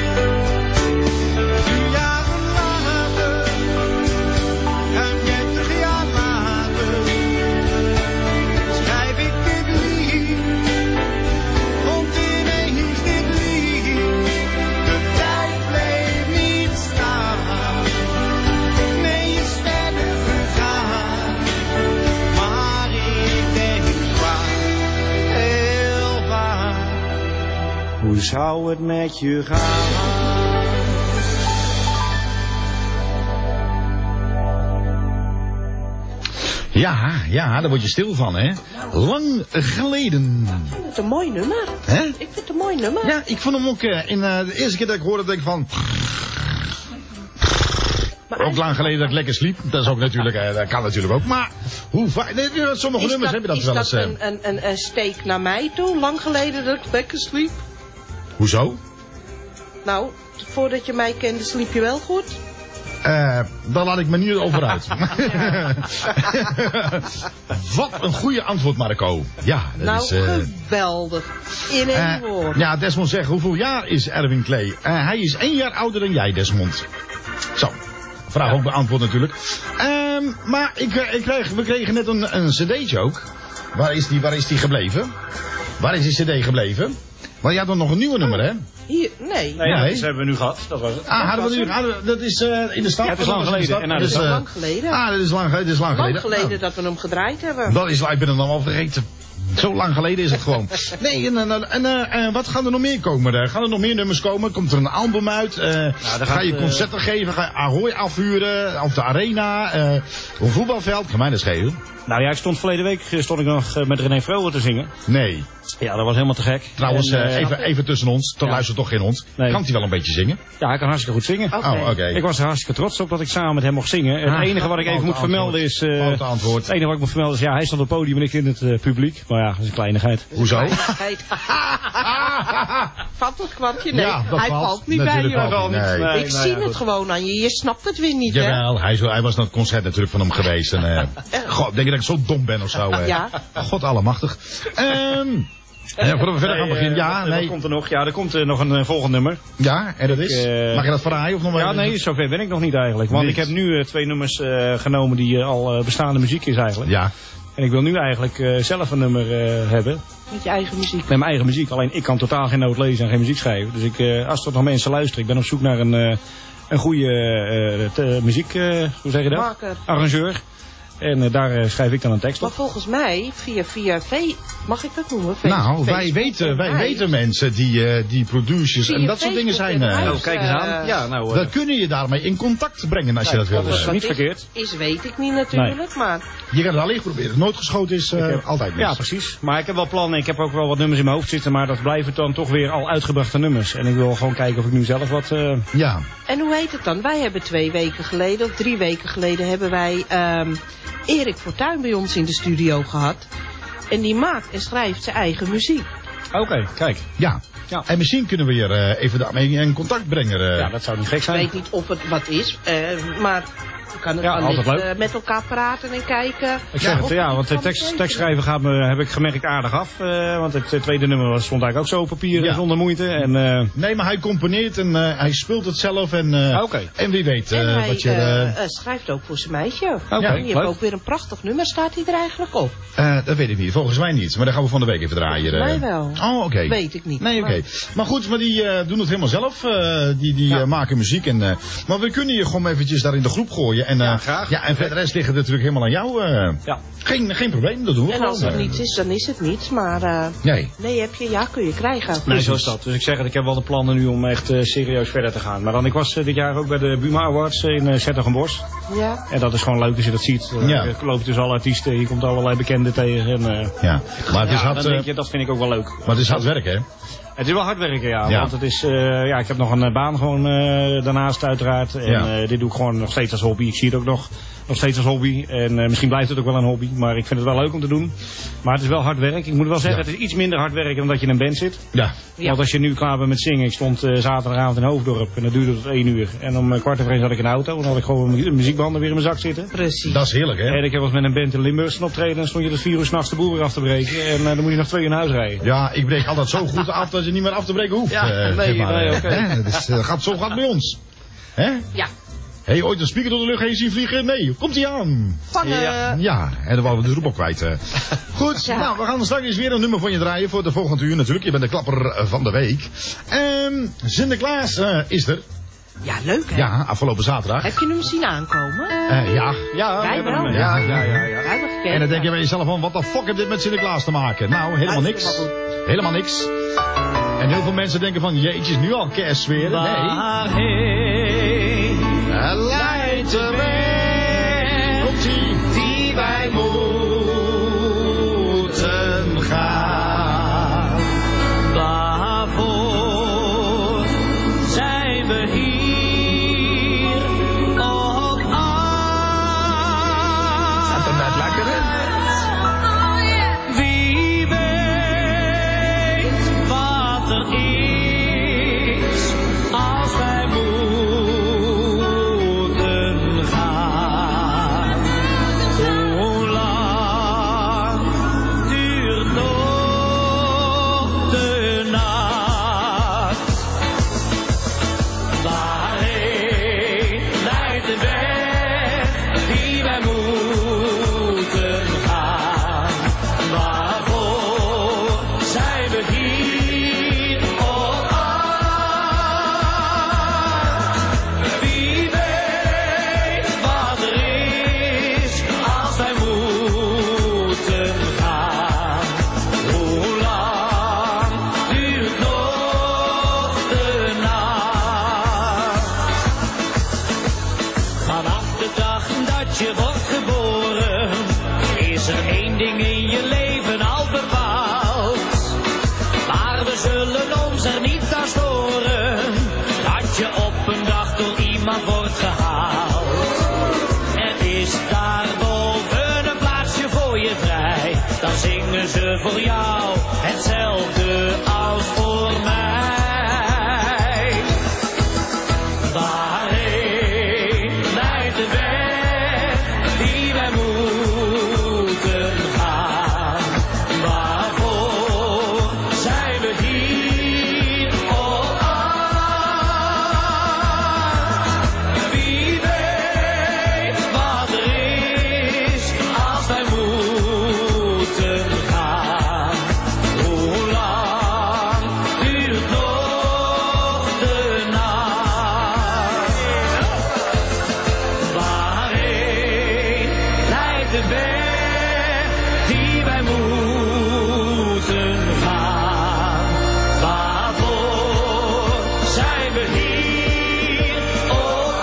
Nu jaren later, ruim 30 jaar later, schrijf ik dit lied. Komt ineens dit lied. De tijd bleef niet staan. Nee, je is verder gegaan. Maar ik denk vaak, heel vaak, hoe zou het met je gaan? Ja, daar word je stil van, hè. Lang geleden. Ik vind het een mooi nummer. Hè? Ik vind het een mooi nummer. Ja, ik vond hem ook de eerste keer dat ik hoorde, denk ik van... Ook lang geleden dat ik lekker sliep. Dat is ook natuurlijk, dat kan natuurlijk ook. Maar hoe vaak... Sommige nummers hebben dat wel eens... Is dat een steek naar mij toe? Lang geleden dat ik lekker sliep? Hoezo? Nou, voordat je mij kende sliep je wel goed? Daar laat ik me niet over uit. Wat een goede antwoord, Marco. Ja, dat Nou, is... geweldig. In één woord. Ja, Desmond zegt, hoeveel jaar is Erwin Klee? Hij is 1 jaar ouder dan jij, Desmond. Zo, vraag ook beantwoord natuurlijk. Maar we kregen net een cd'tje ook. Waar is die gebleven? Waar is die cd gebleven? Maar je had nog een nieuwe nummer, hè? Hier, nee. Nee, dat hebben we nu gehad. Dat was het. Dat is in de stad. Het is lang geleden. Dat is lang geleden. Dat is lang geleden. Lang geleden dat we hem gedraaid hebben. Ik ben er dan al vergeten. Zo lang geleden is het gewoon. Nee, en wat gaan er nog meer komen? Gaan er nog meer nummers komen? Komt er een album uit? Ga je concerten geven? Ga je Ahoy afhuren? Of de arena? Een voetbalveld? Kan mij dat schelen. Nou ja, ik stond verleden week nog met René Vroger te zingen. Nee. Ja, dat was helemaal te gek. Trouwens, even tussen ons. Dan luistert toch geen hond. Nee. Kan hij wel een beetje zingen? Ja, hij kan hartstikke goed zingen. Okay. Ik was er hartstikke trots op dat ik samen met hem mocht zingen. Het enige wat ik even moet vermelden is... Het enige wat ik moet vermelden is, ja, hij stond op het podium en ik in het publiek. Maar ja, dat is een kleinigheid. Hoezo? Valt het kwartje? Nee, ja, hij valt niet bij je. Nee. Ik zie het gewoon aan je. Je snapt het weer niet, Jawel, hij was naar het concert natuurlijk van hem geweest. En, God, denk je dat ik zo dom ben of zo? Ja. God allemachtig. Ja, voordat we verder gaan beginnen. Ja, nee. Wat komt er nog? Ja, er komt nog een volgend nummer. Ja, en dat is? Mag je dat verraaien of nog maar? Ja, nee, zover ben ik nog niet eigenlijk. Want ik heb nu 2 nummers genomen die al bestaande muziek is eigenlijk. Ja. En ik wil nu eigenlijk zelf een nummer hebben. Met je eigen muziek? Met mijn eigen muziek. Alleen ik kan totaal geen noot lezen en geen muziek schrijven. Dus als er nog mensen luisteren, ik ben op zoek naar een goede muziek, hoe zeg je dat? Maker. Arrangeur. En daar schrijf ik dan een tekst op. Maar volgens mij, via mag ik dat noemen? Nou, wij weten mensen die producers en dat soort dingen zijn. Kijk eens aan. Ja, nou, dat kunnen je daarmee in contact brengen als je dat wil. Dat is niet verkeerd. Weet ik niet natuurlijk, maar... Je kan het alleen proberen. Nooit geschoten is altijd mis. Ja, precies. Maar ik heb wel plannen. Ik heb ook wel wat nummers in mijn hoofd zitten, maar dat blijven dan toch weer al uitgebrachte nummers. En ik wil gewoon kijken of ik nu zelf wat... Ja. En hoe heet het dan? Wij hebben 2 weken geleden, of 3 weken geleden, hebben wij... Erik Fortuyn bij ons in de studio gehad. En die maakt en schrijft zijn eigen muziek. Oké, kijk. Ja. En misschien kunnen we hier even daarmee in contact brengen. Ja, dat zou niet gek zijn. Ik weet niet of het wat is, maar... We kunnen met elkaar praten en kijken. Ik zeg het, want de tekstschrijven gaat me, heb ik gemerkt, aardig af. Want het tweede nummer stond eigenlijk ook zo op papier zonder moeite. En, nee, maar hij componeert en hij speelt het zelf. En, en wie weet wat je... Hij schrijft ook voor zijn meisje. En je hebt ook weer een prachtig nummer. Staat hij er eigenlijk op? Dat weet ik niet. Volgens mij niet. Maar dat gaan we van de week even draaien. Volgens mij wel. Oh, oké. Weet ik niet. Nee, oké. Maar goed, maar die doen het helemaal zelf. Die maken muziek. En, maar we kunnen je gewoon eventjes daar in de groep gooien. En, graag. Ja, en verder rest ligt natuurlijk helemaal aan jou. Geen probleem, dat doen we. En als het niets is, dan is het niets. Maar nee, kun je krijgen. Nee, zo is dat. Dus ik zeg het, ik heb wel de plannen nu om echt serieus verder te gaan. Maar dan, ik was dit jaar ook bij de Buma Awards in Zertogenbosch. Ja. En dat is gewoon leuk als je dat ziet. Er lopen dus alle artiesten, je komt allerlei bekenden tegen. En, maar het is dan denk je, dat vind ik ook wel leuk. Maar het is hard werken, hè? Het is wel hard werken, ja. Want het is, ik heb nog een baan gewoon daarnaast uiteraard. En dit doe ik gewoon nog steeds als hobby. Ik zie het ook nog steeds als hobby. En misschien blijft het ook wel een hobby. Maar ik vind het wel leuk om te doen. Maar het is wel hard werk. Ik moet wel zeggen, het is iets minder hard werken dan dat je in een band zit. Ja. Want als je nu klaar bent met zingen. Ik stond zaterdagavond in Hoofddorp. En dat duurde tot 1 uur. En om 1:15 zat ik in de auto. En dan had ik gewoon mijn muziekbanden weer in mijn zak zitten. Precies. Dat is heerlijk, hè? En ik heb wel eens met een band in Limburg een optreden. En dan stond je tot 4 uur 's nachts de boer weer af te breken. En dan moet je nog 2 uur naar huis rijden. Ja, ik breek altijd zo goed af dat je niet meer af te breken hoeft. Ja, oké. Dus dat gaat zo bij ons. Hè? Ja. Hey, ooit een speaker door de lucht heen zien vliegen? Nee, komt hij aan. Vangen. Ja, en dan waren we de roep ook kwijt. Goed, nou, we gaan straks weer een nummer van je draaien voor de volgende uur natuurlijk. Je bent de klapper van de week. Sinterklaas is er. Ja, leuk hè? Ja, afgelopen zaterdag. Heb je hem zien aankomen? Ja. Wij wel. Ja. En dan denk je bij jezelf van, wat de fuck heeft dit met Sinterklaas te maken? Nou, helemaal niks. Helemaal niks. En heel veel mensen denken van, jeetje, is nu al kerstsfeer. Nee. Waarheen leidt de weg die wij moeten gaan? Waarvoor zijn we hier op aarde? Staat er net lekker in? Wie weet wat er is als wij moeten gaan. Hoe lang is er één ding in je leven al bepaald. Maar we zullen ons er niet aan storen, dat je op een dag door iemand wordt gehaald. Er is daarboven een plaatsje voor je vrij, dan zingen ze voor jou hetzelfde als voor mij. Waarheen leidt de weg die wij moeten gaan? Waarvoor zijn we hier op aarde? Wie weet wat er is als wij moeten gaan? Hoe lang duurt nog de nacht? Waarheen leidt de weg die wij moeten gaan? Waarvoor zijn we hier op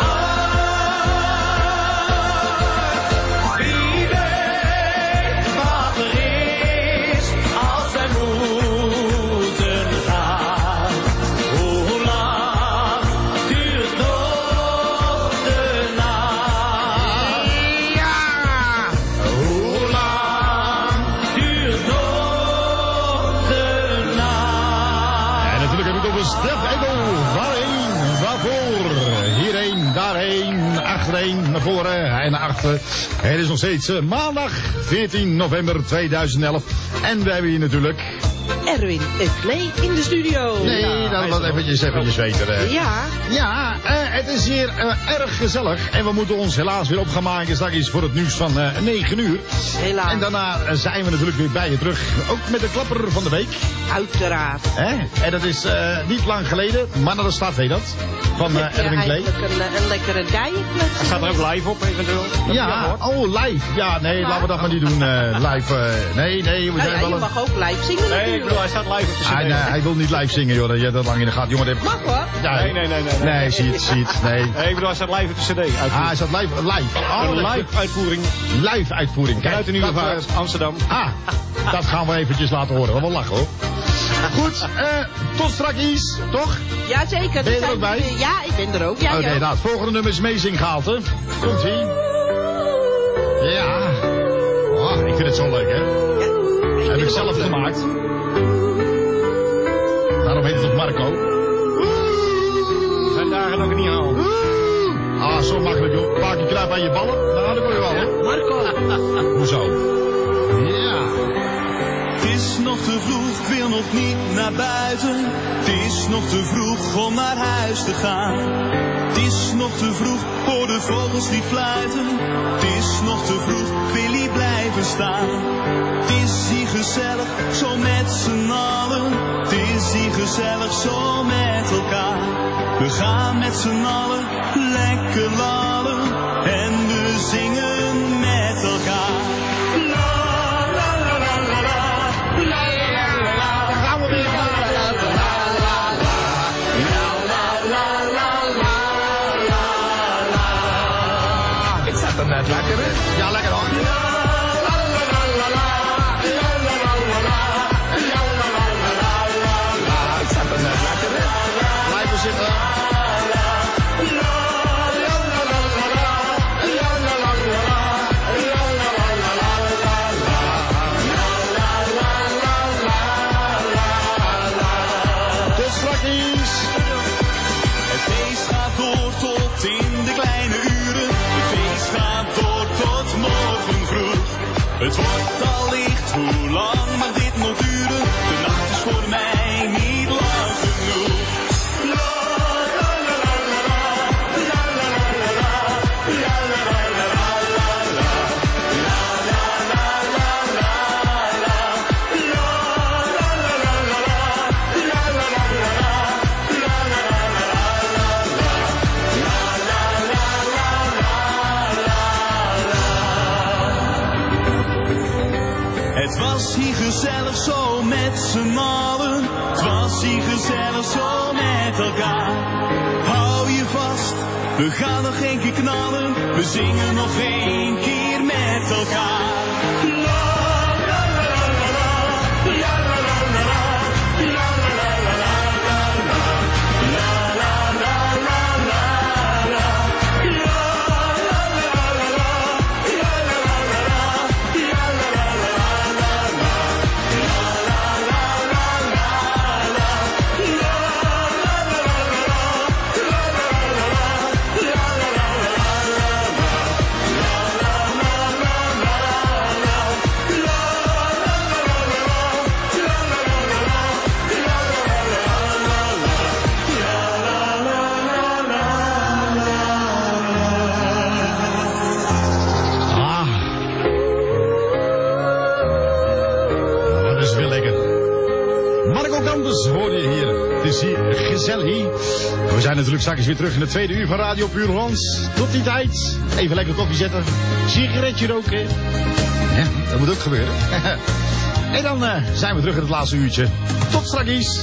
aarde? Wie weet wat er is als wij moeten gaan? Hoe lang duurt nog de nacht? Ja! Hoe lang duurt nog de nacht? En natuurlijk heb ik over Stef Ego. Waarheen? Waarvoor? Hierheen, daarheen, achterheen, naar voren en naar achter. Het is nog steeds maandag 14 november 2011. En we hebben hier natuurlijk... Erwin en Klee in de studio. Nee, dat was eventjes weten. Ja. Ja, het is hier erg gezellig. En we moeten ons helaas weer op gaan maken straks voor het nieuws van 9 uur. Helaas. En daarna zijn we natuurlijk weer bij je terug. Ook met de klapper van de week. Uiteraard. En dat is niet lang geleden, maar naar de stad heet dat. Van Erwin Klee. Een lekkere dijenklets. Staat er ook live op eventueel? Ja, live. Ja, nee, laten we dat maar niet doen. Live. Nee, we zijn wel je mag ook live zingen Nee, ik bedoel, hij staat live op de CD. Hij wil niet live zingen, joh. Dat je dat lang in de gaten. Jongen, mag hoor. Ja, nee. Nee, zie het. Nee. Nee, ik bedoel, hij staat live op de CD. Hij staat live. Een live uitvoering. Live uitvoering. Kijk, uit de Nieuwe Vaart, Amsterdam. Dat gaan we eventjes laten horen. Dat wel lachen, hoor. Goed, tot straks, toch? Jazeker. Ben je er ook bij? Ja, ik ben er ook. Ja, Oké, nou, het volgende nummer is Amazing gehaald, hè? Komt-ie. Ja. Oh, ik vind het zo leuk, hè? Ja, heb ik zelf gemaakt. Daarom heet het ook Marco. Zijn dagen ook niet gehaald. Zo makkelijk, joh. Maak je kruip aan je ballen. Nou, dat kon je wel, hè? Marco. Hoezo? Ja. Het is nog te vroeg, ik wil nog niet naar buiten. Het is nog te vroeg om naar huis te gaan. Het is nog te vroeg voor de vogels die fluiten. Het is nog te vroeg, ik wil hier blijven staan. Het is hier gezellig, zo met z'n allen. Het is hier gezellig, zo met elkaar. We gaan met z'n allen lekker lallen. En we zingen met elkaar. Net lekker, hè? Ja, lekker hoor. Ik zat er net lekker, hè? Blijven zitten. Tot straks. Het feest gaat door tot in de kleine uren. Het feest gaat door tot morgen vroeg. Het wordt al licht, hoe lang mag dit nog duren? De nacht is voor mij niet lang genoeg. Het was hier gezellig zo met z'n allen. Het was hier gezellig zo met elkaar. Hou je vast, we gaan nog één keer knallen. We zingen nog één keer met elkaar. Anders hoor je hier. Het is hier gezellig. We zijn natuurlijk straks weer terug in het tweede uur van Radio Puur Hollands. Tot die tijd. Even lekker koffie zetten. Sigaretje roken. Ja, dat moet ook gebeuren. En dan zijn we terug in het laatste uurtje. Tot straks.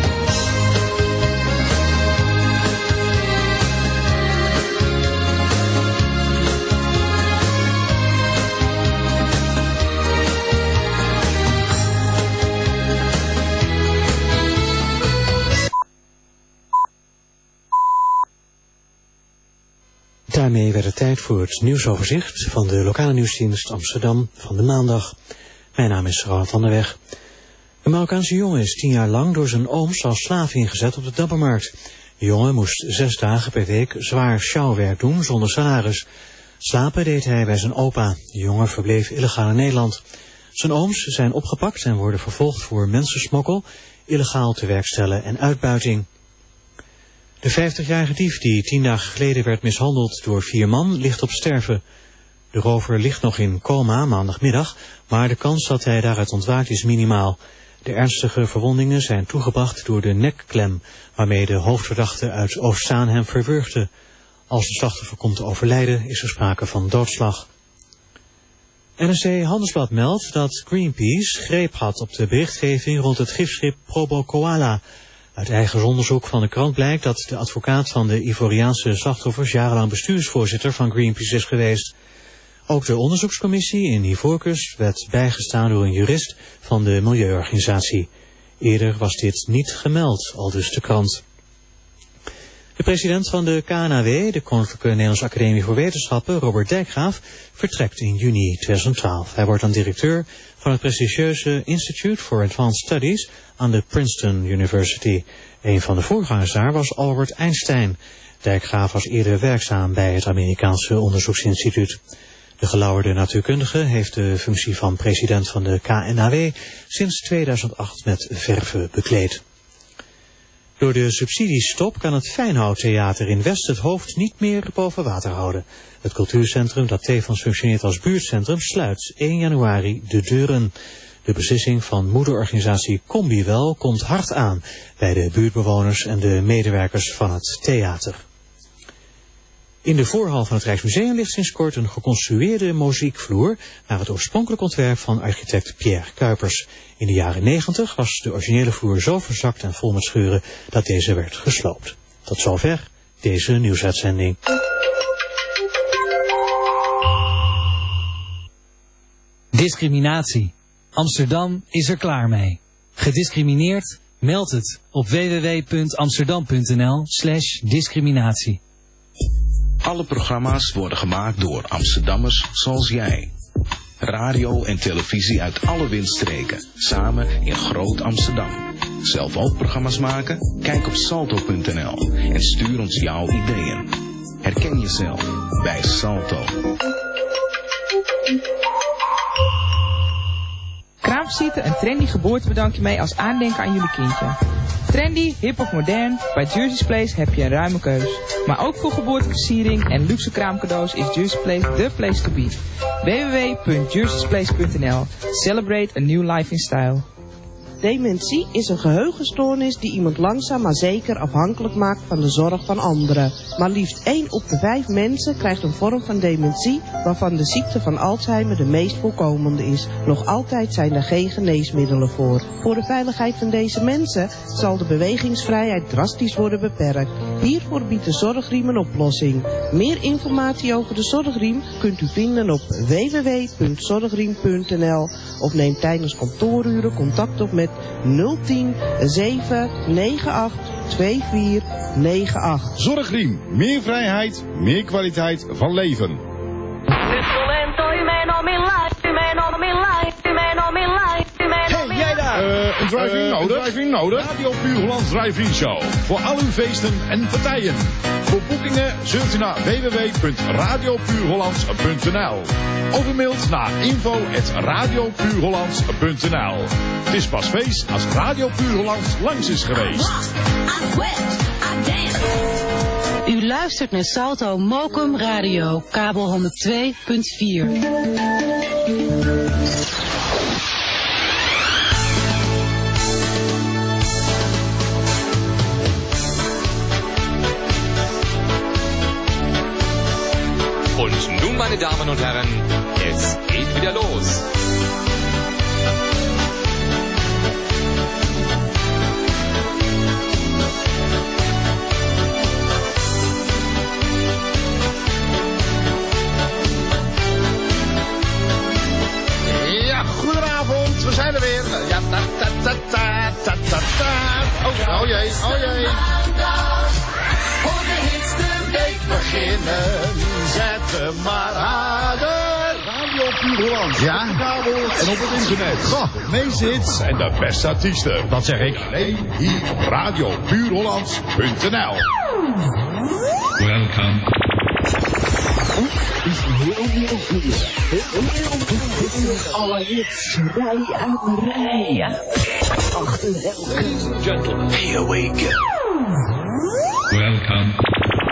Daarmee werd het tijd voor het nieuwsoverzicht van de lokale nieuwsdienst Amsterdam van de maandag. Mijn naam is Rowan van der Weg. Een Marokkaanse jongen is 10 jaar lang door zijn ooms als slaaf ingezet op de Dappermarkt. De jongen moest 6 dagen per week zwaar sjouwwerk doen zonder salaris. Slapen deed hij bij zijn opa. De jongen verbleef illegaal in Nederland. Zijn ooms zijn opgepakt en worden vervolgd voor mensensmokkel, illegaal te werk stellen en uitbuiting. De 50-jarige dief die 10 dagen geleden werd mishandeld door 4 man ligt op sterven. De rover ligt nog in coma maandagmiddag, maar de kans dat hij daaruit ontwaakt is minimaal. De ernstige verwondingen zijn toegebracht door de nekklem waarmee de hoofdverdachte uit Oostzaan hem verwurgde. Als de slachtoffer komt te overlijden is er sprake van doodslag. NRC Handelsblad meldt dat Greenpeace greep had op de berichtgeving rond het gifschip Probo Koala. Uit eigen onderzoek van de krant blijkt dat de advocaat van de Ivoriaanse slachtoffers jarenlang bestuursvoorzitter van Greenpeace is geweest. Ook de onderzoekscommissie in Ivoorkust werd bijgestaan door een jurist van de milieuorganisatie. Eerder was dit niet gemeld, aldus de krant. De president van de KNAW, de Koninklijke Nederlandse Academie voor Wetenschappen, Robert Dijkgraaf, vertrekt in juni 2012. Hij wordt dan directeur van het prestigieuze Institute for Advanced Studies aan de Princeton University. Een van de voorgangers daar was Albert Einstein. Dijkgraaf was eerder werkzaam bij het Amerikaanse onderzoeksinstituut. De gelauwerde natuurkundige heeft de functie van president van de KNAW sinds 2008 met verve bekleed. Door de subsidiestop kan het Fijnhouttheater in West het hoofd niet meer boven water houden. Het cultuurcentrum, dat tevens functioneert als buurtcentrum, sluit 1 januari de deuren. De beslissing van moederorganisatie Combiwel komt hard aan bij de buurtbewoners en de medewerkers van het theater. In de voorhal van het Rijksmuseum ligt sinds kort een geconstrueerde mozaïekvloer naar het oorspronkelijk ontwerp van architect Pierre Cuypers. In de jaren 90 was de originele vloer zo verzakt en vol met scheuren dat deze werd gesloopt. Tot zover deze nieuwsuitzending. Discriminatie. Amsterdam is er klaar mee. Gediscrimineerd? Meld het op www.amsterdam.nl/discriminatie. Alle programma's worden gemaakt door Amsterdammers zoals jij. Radio en televisie uit alle windstreken, samen in Groot Amsterdam. Zelf ook programma's maken? Kijk op salto.nl en stuur ons jouw ideeën. Herken jezelf bij Salto. Kraamvisite een trendy geboortebedankje mee als aandenken aan jullie kindje. Trendy, hip of modern, bij Jersey's Place heb je een ruime keus. Maar ook voor geboorteversiering en luxe kraamcadeaus is Jersey's Place the place to be. www.jerseysplace.nl. Celebrate a new life in style. Dementie is een geheugenstoornis die iemand langzaam maar zeker afhankelijk maakt van de zorg van anderen. Maar liefst 1 op de 5 mensen krijgt een vorm van dementie waarvan de ziekte van Alzheimer de meest voorkomende is. Nog altijd zijn er geen geneesmiddelen voor. Voor de veiligheid van deze mensen zal de bewegingsvrijheid drastisch worden beperkt. Hiervoor biedt de Zorgriem een oplossing. Meer informatie over de Zorgriem kunt u vinden op www.zorgriem.nl of neem tijdens kantooruren contact op met 010 798 2498. Zorgriem, meer vrijheid, meer kwaliteit van leven. Hey, jij daar! Een driving nodig? Radio Puur Hollands Drive-In Show. Voor al uw feesten en partijen. Voor boekingen surft u naar www.radiopuurhollands.nl of u mailt naar info@radiopuurhollands.nl. Het is pas feest als Radio Puur Hollands langs is geweest. U luistert naar Salto Mokum Radio, kabel 102.4. Damen und Herren, es geht wieder los. Ja, goedenavond, we zijn er weer. Ja, oh jee, oh jee. Voor de hitste week beginnen, zet hem maar harder. Radio Puur Holland. Ja. Op de kabel en op het internet. Goh, meeste hits en de beste artiesten. Dat zeg ik. Alleen hier op radiopuurhollands.nl. Welcome. Alle hits, rij aan rij. Ladies and gentlemen, here we go. Welcome.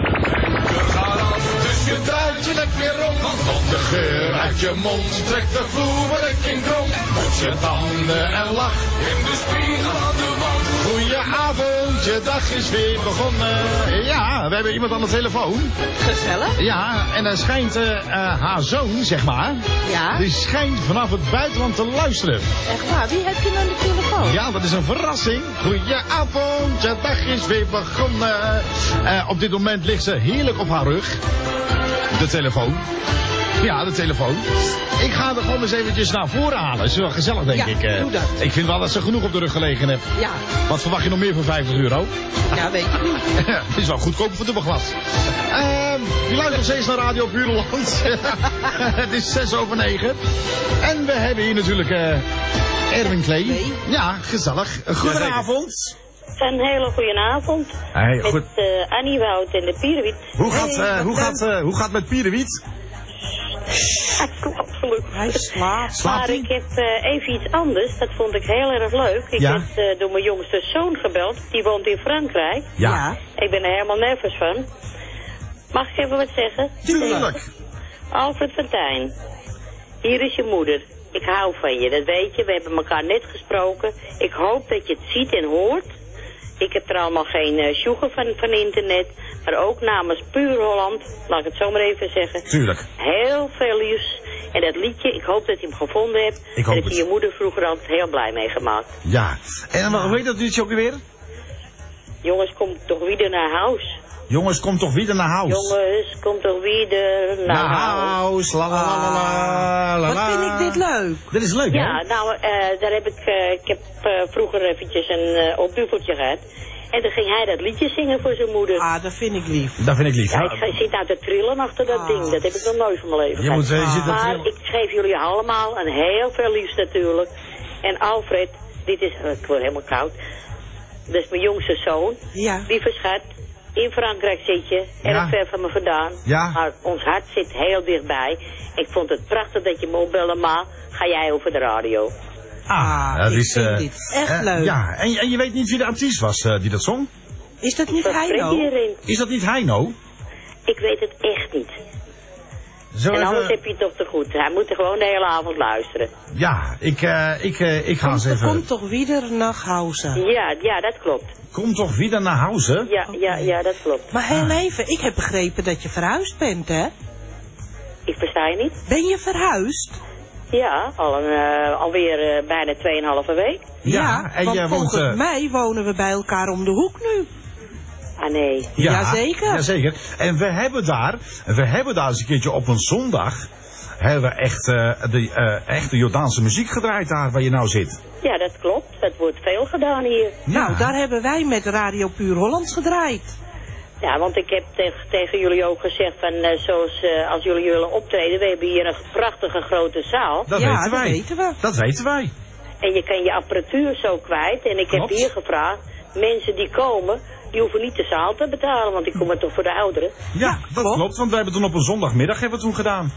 Dus je draait je nek weer rond, want van de geur uit je mond trekt de vloerwerking krom. Moet je tanden en lach in de spiegel aan de wand. Goedenavond, je dag is weer begonnen. Ja, we hebben iemand aan de telefoon. Gezellig. Ja, en dan schijnt haar zoon, zeg maar. Ja. Die schijnt vanaf het buitenland te luisteren. Echt waar, wie heb je aan de telefoon? Ja, dat is een verrassing. Goedenavond, je dag is weer begonnen. Op dit moment ligt ze heerlijk op haar rug. De telefoon. Ja, de telefoon. Ik ga er gewoon eens eventjes naar voren halen. Is wel gezellig, denk ik. Doe dat. Ik vind wel dat ze genoeg op de rug gelegen heeft. Ja. Wat verwacht je nog meer voor €50? Ja, weet ik niet. Het is wel goedkoop voor dubbelglas. Je luistert nog steeds naar Radio Puur Holland. Het is 8:06. En we hebben hier natuurlijk Erwin Klee. Ja, gezellig. Goedenavond. Een hele goede avond. Hey, goed. Met Annie Wout en de Pierenwiet. Hoe gaat het met Pierenwiet? Absoluut. Hij slaapt. Maar ik heb even iets anders. Dat vond ik heel erg leuk. Ik Ja? heb door mijn jongste zoon gebeld. Die woont in Frankrijk. Ja. Ik ben er helemaal nerveus van. Mag ik even wat zeggen? Tuurlijk. Alfred Fontijn. Hier is je moeder. Ik hou van je, dat weet je. We hebben elkaar net gesproken. Ik hoop dat je het ziet en hoort. Ik heb er allemaal geen sjoegen van internet. Maar ook namens Puur Holland, laat ik het zo maar even zeggen. Tuurlijk. Heel veel liefs. En dat liedje, ik hoop dat je hem gevonden hebt. Ik hoop en dat je het. je moeder vroeger altijd heel blij mee gemaakt. Ja. En hoe heet dat liedje ook weer? Jongens, kom toch weer naar huis. Jongens, kom toch weer naar huis. Jongens, kom toch weer naar huis. La la la la la. Wat vind ik dit leuk. Dit is leuk, hè? Ja, nou, daar heb ik heb vroeger eventjes een opbuffeltje gehad. En dan ging hij dat liedje zingen voor zijn moeder. Ah, dat vind ik lief. Dat vind ik lief. Ja, ik zit nou te trillen achter dat ding. Dat heb ik nog nooit van mijn leven Je gehad. moet, je zit te Maar trillen. ik geef jullie allemaal een heel veel liefs natuurlijk. En Alfred, dit is, ik word helemaal koud. Dat is mijn jongste zoon. Ja. Lieve schat, in Frankrijk zit je, erg ver van me vandaan. Ja. Maar ons hart zit heel dichtbij. Ik vond het prachtig dat je me opbelde, maar ga jij over de radio. Dat ik is, vind dit echt leuk. Ja, en je weet niet wie de artiest was die dat zong? Is dat niet Wat Heino? spreekt iedereen? Is dat niet Heino? Ik weet het echt niet. Zo En even- anders heb je het toch te goed. Hij moet er gewoon de hele avond luisteren. Ja, ik ga eens even... Kom toch weer naar huis. Ja, dat klopt. Kom toch weer naar huis, hè? Ja, dat klopt. Maar heel even, ik heb begrepen dat je verhuisd bent, hè? Ik versta je niet. Ben je verhuisd? Ja, alweer bijna 2,5 week. Ja, en want jij woont... volgens mij wonen we bij elkaar om de hoek nu. Ah nee. Jazeker. Jazeker. En we hebben daar eens een keertje op een zondag... hebben we echt de echte Jordaanse muziek gedraaid daar waar je nou zit. Ja, dat klopt. Dat wordt veel gedaan hier. Nou, daar hebben wij met Radio Puur Hollands gedraaid. Ja, want ik heb tegen jullie ook gezegd van als jullie willen optreden, we hebben hier een prachtige grote zaal. Dat weten wij. Dat weten wij. En je kan je apparatuur zo kwijt. En ik heb hier gevraagd, mensen die komen, die hoeven niet de zaal te betalen, want die komen toch voor de ouderen. Ja, dat klopt, want wij hebben toen op een zondagmiddag hebben we toen gedaan.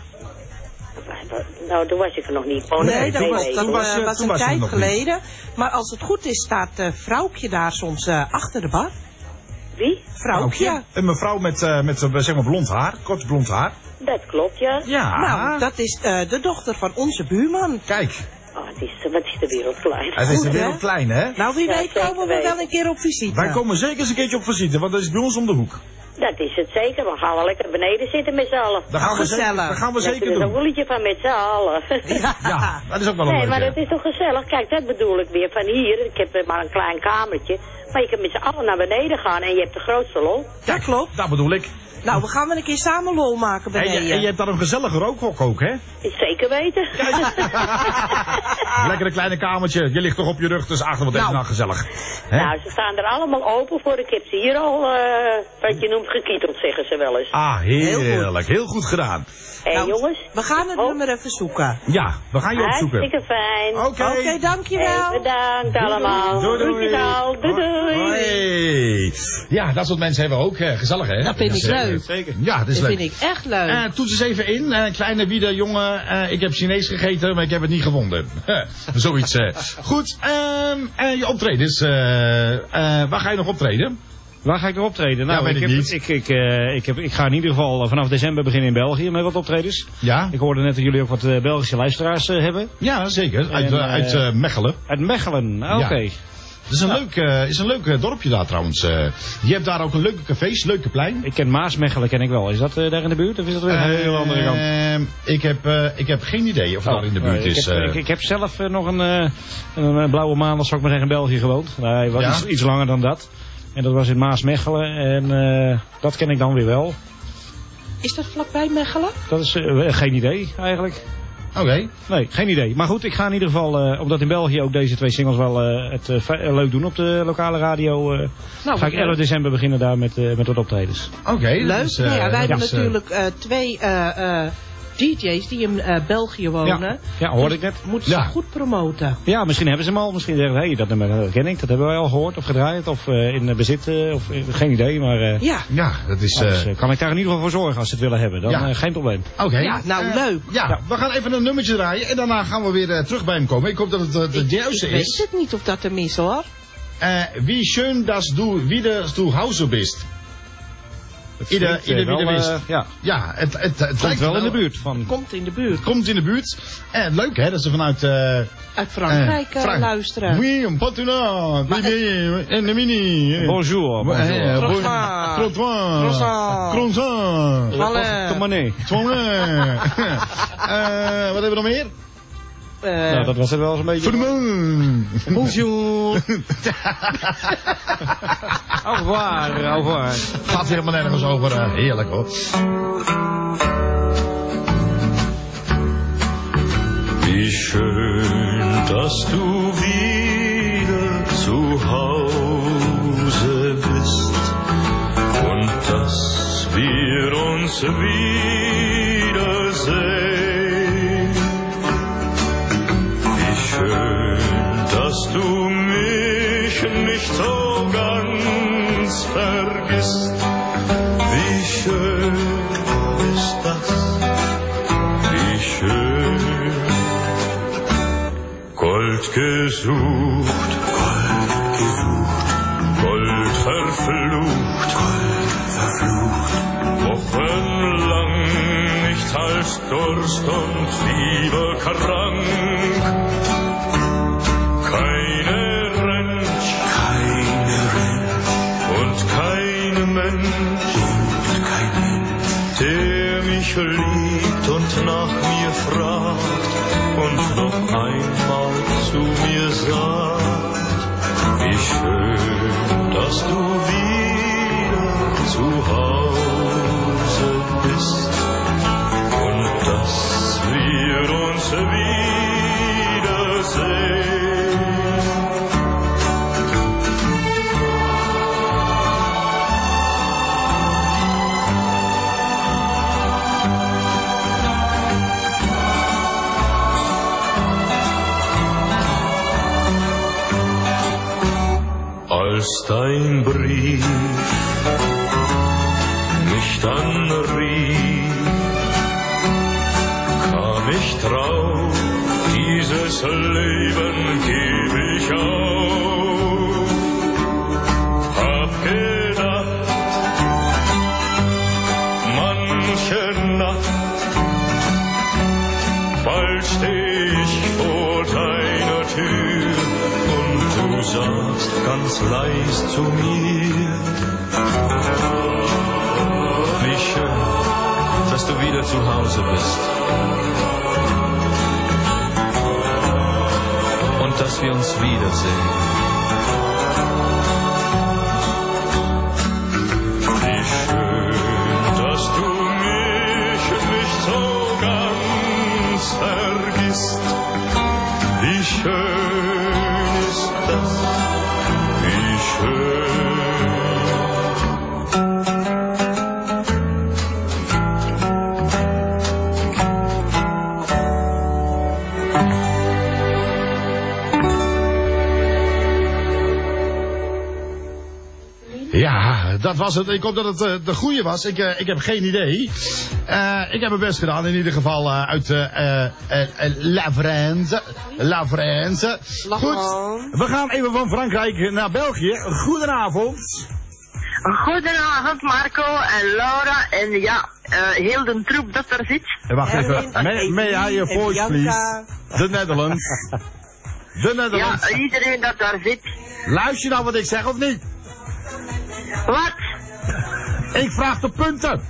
Nou, toen was ik er nog niet. Oh, Nee, dat was toen een was je tijd nog niet. geleden. Maar als het goed is, staat vrouwtje daar soms achter de bar. Wie? Vrouwtje. Een mevrouw met zeg maar blond haar, kort blond haar. Dat klopt, ja. Ja. Nou, dat is de dochter van onze buurman. Kijk. Oh, wat is de wereld klein. Het is Goed, de hè? wereld klein, hè? Nou, wie Ja, weet zeker komen we wel een keer op visite. Wij komen zeker eens een keertje op visite, want dat is bij ons om de hoek. Dat is het zeker. We gaan wel lekker beneden zitten met z'n allen. Daar gaan we zeker doen. Er is een woeletje van met z'n allen. Ja, dat is ook wel een nee, leuk, maar hè? dat is toch gezellig. Kijk, dat bedoel ik weer van hier. Ik heb maar een klein kamertje. Maar je kan met z'n allen naar beneden gaan en je hebt de grootste lol. Ja, klopt. Dat bedoel ik. Nou, we gaan wel een keer samen lol maken beneden. En je hebt daar een gezellige rookhok ook, hè? Zeker weten. Lekker een kleine kamertje. Je ligt toch op je rug, dus achter wat even nou gezellig. Hè? Nou, ze staan er allemaal open voor. Ik heb ze hier al, wat je noemt, gekieteld, zeggen ze wel eens. Ah, heerlijk. Heel goed gedaan. Hé, jongens. We gaan het nummer even zoeken. Ja, we gaan je opzoeken. Hartstikke fijn. Oké, dankjewel. Bedankt allemaal. Doei. Groetjes al. Doei. Hoi. Ja, dat soort mensen hebben we ook. Gezellig, hè? Dat vind ik leuk. Zeker. Ja, dat is leuk. Dat vind ik echt leuk. Toets eens even in. Kleine Wieder, jongen. Ik heb Chinees gegeten, maar ik heb het niet gevonden. Zoiets. Goed. Je optredens. Waar ga je nog optreden? Waar ga ik nog optreden? Nou, ja, ik ga in ieder geval vanaf december beginnen in België met wat optredens. Ja. Ik hoorde net dat jullie ook wat Belgische luisteraars hebben. Ja, zeker. Uit Mechelen. Uit Mechelen, oké. Ja. Het is een leuk dorpje daar trouwens. Je hebt daar ook een leuke cafés, leuke plein. Ik ken Maasmechelen, ken ik wel. Is dat daar in de buurt of is dat weer een hele andere kant? Ik heb geen idee of daar in de buurt is. Ik heb zelf nog een blauwe maandag, zou ik maar zeggen, in België gewoond. Hij was iets langer dan dat. En dat was in Maasmechelen en dat ken ik dan weer wel. Is dat vlakbij Mechelen? Dat is geen idee eigenlijk. Oké. Nee, geen idee. Maar goed, ik ga in ieder geval, omdat in België ook deze 2 singles wel het leuk doen op de lokale radio, ga ik 11 december beginnen daar met wat optredens. Oké. Leuk. Dus, wij hebben natuurlijk 2 DJ's die in België wonen. Ja, hoorde ik net. Moeten ze goed promoten. Ja, misschien hebben ze hem al. Misschien zeggen hey, dat nummer ken ik. Dat hebben wij al gehoord of gedraaid. Of in bezit. Geen idee. Maar ja, dat is... kan ik daar in ieder geval voor zorgen als ze het willen hebben. Dan geen probleem. Oké. Ja, nou leuk. Ja, we gaan even een nummertje draaien. En daarna gaan we weer terug bij hem komen. Ik hoop dat het de juiste is. Ik weet het niet of dat hem is hoor. Wie schön, dass du wieder zu Hause bist. Ieder wie er wist. Ja, het komt wel in de buurt van. Komt in de buurt. Komt in de buurt. Leuk hè, dat ze vanuit... uit Frankrijk luisteren. Oui, un patinat. En mini. Bonjour. Croissant. Croissant. Tomané. Wat hebben we nog meer? Nou, dat was het wel eens een beetje. Bonjour. Au revoir. Gaat helemaal nergens over. Heerlijk hoor. Wie schön, dass du wieder zu Hause bist und dass wir uns wiedersehen. Wie schön, dass du mich nicht so ganz vergisst. Wie schön ist das? Wie schön. Gold gesucht, Gold verflucht, wochenlang nicht als Durst und Fieber krank. Keine Rentsch und kein Mensch, der mich liebt und nach mir fragt und noch einmal zu mir sagt, wie schön, dass du wieder zu Hause bist und dass wir uns wiedersehen. Als dein Brief mich anrief, kam ich drauf, dieses Leben geb ich auf. Hab gedacht, manche Nacht, bald steh ich vor deiner Tür und du sagst ganz leis zu mir, dass du wieder zu Hause bist. Und dass wir uns wiedersehen. Wie schön, dass du mich nicht so ganz vergisst. Wie schön ist das, wie schön. Ja, dat was het. Ik hoop dat het de goede was. Ik heb geen idee. Ik heb mijn best gedaan. In ieder geval uit La France. La France. Goed, we gaan even van Frankrijk naar België. Goedenavond. Goedenavond Marco en Laura en ja, heel de troep dat er zit. Wacht even. May I your voice please? The Netherlands. The Netherlands. Ja, iedereen dat daar zit. Luister je nou wat ik zeg of niet? Wat? Ik vraag de punten.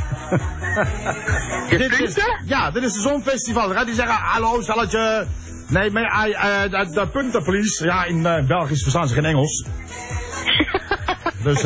De punten? Ja, dit is de Zonfestival. Dan gaat hij zeggen, hallo, stelletje. Nee, de punten, please. Ja, in Belgisch verstaan ze geen Engels. Dus,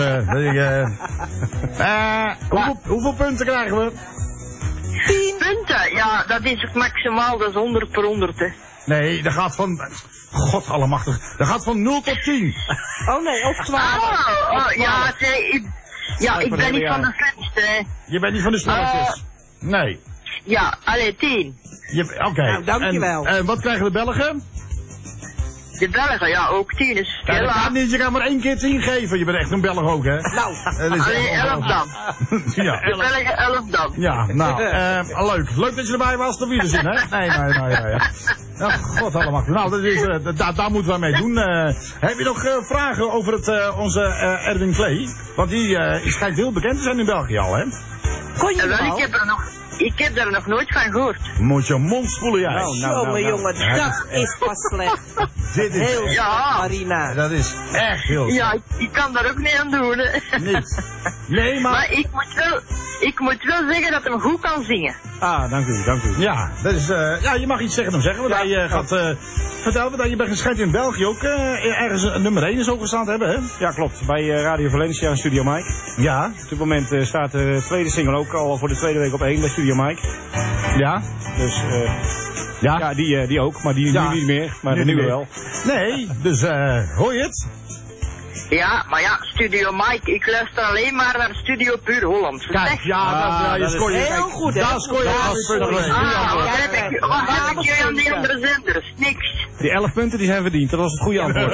hoeveel punten krijgen we? 10 punten? Ja, dat is het maximaal, dat is 100 per 100, hè. Nee, dat gaat van... God allemachtig. Dat gaat van 0 tot 10. Oh nee, of 12. Ja, ik ben niet van de slechtste, hè. Je bent niet van de slechtste? Nee. Ja, allee, 10. Oké. Nou, dankjewel. En wat krijgen de Belgen? De Belgen, ja, ook 10 is ja, dat gaat niet, je kan maar 1 keer 10 geven. Je bent echt een Belg ook, hè? Nou, alleen 11 dan. Ja. De Belgen 11 dan. Ja, nou, leuk. Leuk dat je erbij was, tot wiederzien, hè? Nee. Ja, god allemaal. Nou, dat is, daar moeten we mee doen. Heb je nog vragen over onze Erwin Klee? Want die schijnt heel bekend te zijn in België al, hè? Kon je wel? Ik heb er nog nooit van gehoord. Moet je mond spoelen, jij. Nou. Jongen, dat is pas slecht. Dit is heel slecht, Marina. Dat is echt heel slecht. Ja, ik kan daar ook niet aan doen, hè. Niet. Nee, maar ik moet wel zeggen dat hem goed kan zingen. Ah, dank u. Ja, dat is, ja, je mag iets tegen hem zeggen, want hij gaat vertellen dat je bent geschijnd in België ook ergens nummer 1 is ook gestaan te hebben, hè? Ja, klopt. Bij Radio Valencia en Studio Mike. Ja. Op dit moment staat de tweede single ook al voor de tweede week op 1 bij Studio Mike. Ja. Dus, ja, die ook, maar die nu niet meer, maar de nieuwe wel. Nee, dus hoor je het? Ja, maar ja, Studio Mike, ik luister alleen maar naar Studio Puur Holland. Kijk, ja, dat is heel goed, hè? Dat scoor je als punten. Wat heb ik jullie aan die andere zenders? Niks. Die 11 punten die zijn verdiend, dat was het goede antwoord.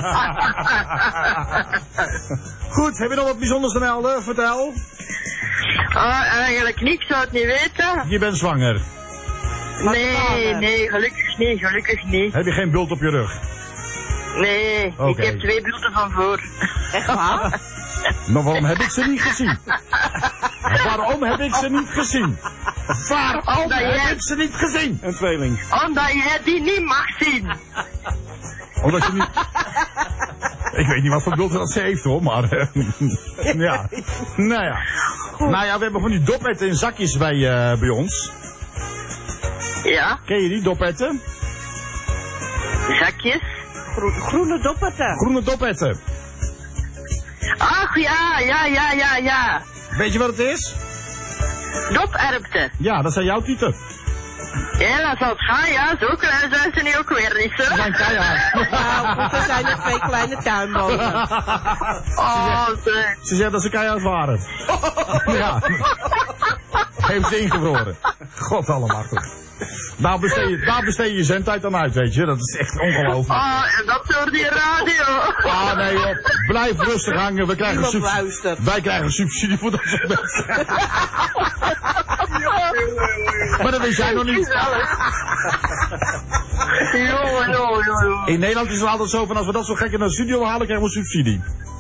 Goed, heb je nog wat bijzonders te melden? Vertel. Eigenlijk niks, zou het niet weten. Je bent zwanger. Nee, gelukkig niet. Heb je geen bult op je rug? Nee, ik heb 2 bulten van voor. Echt waar? Maar waarom heb ik ze niet gezien? Waarom heb ik ze niet gezien? Waarom heb ik ze niet gezien? Een tweeling. Omdat jij die niet mag zien. Omdat je niet... Ik weet niet wat voor bulten dat ze heeft, hoor, maar... ja. Nou ja. Nou ja, we hebben van die dopetten in zakjes bij ons. Ja. Ken je die dopetten? Zakjes? Groene doppetten. Groene doppetten. Ach, ja. Weet je wat het is? Doperwten. Ja, dat zijn jouw tieten. Ja, dat zal het gaan, ja. Zo klein zijn ze nu ook weer niet, zo. Ze zijn keihard. Nou, er zijn er 2 kleine tuinbomen. Ze zeggen dat ze keihard waren. Ja. Heeft ze ingevroren. God allemachtig. Daar besteed je zendtijd dan uit, weet je. Dat is echt ongelooflijk. En dat door die radio. Nee joh. Blijf rustig hangen. Wij krijgen subsidie voor dat soort mensen. Maar dat wist jij nog niet. In Nederland is het altijd zo van als we dat zo gek in de studio halen, krijgen we subsidie.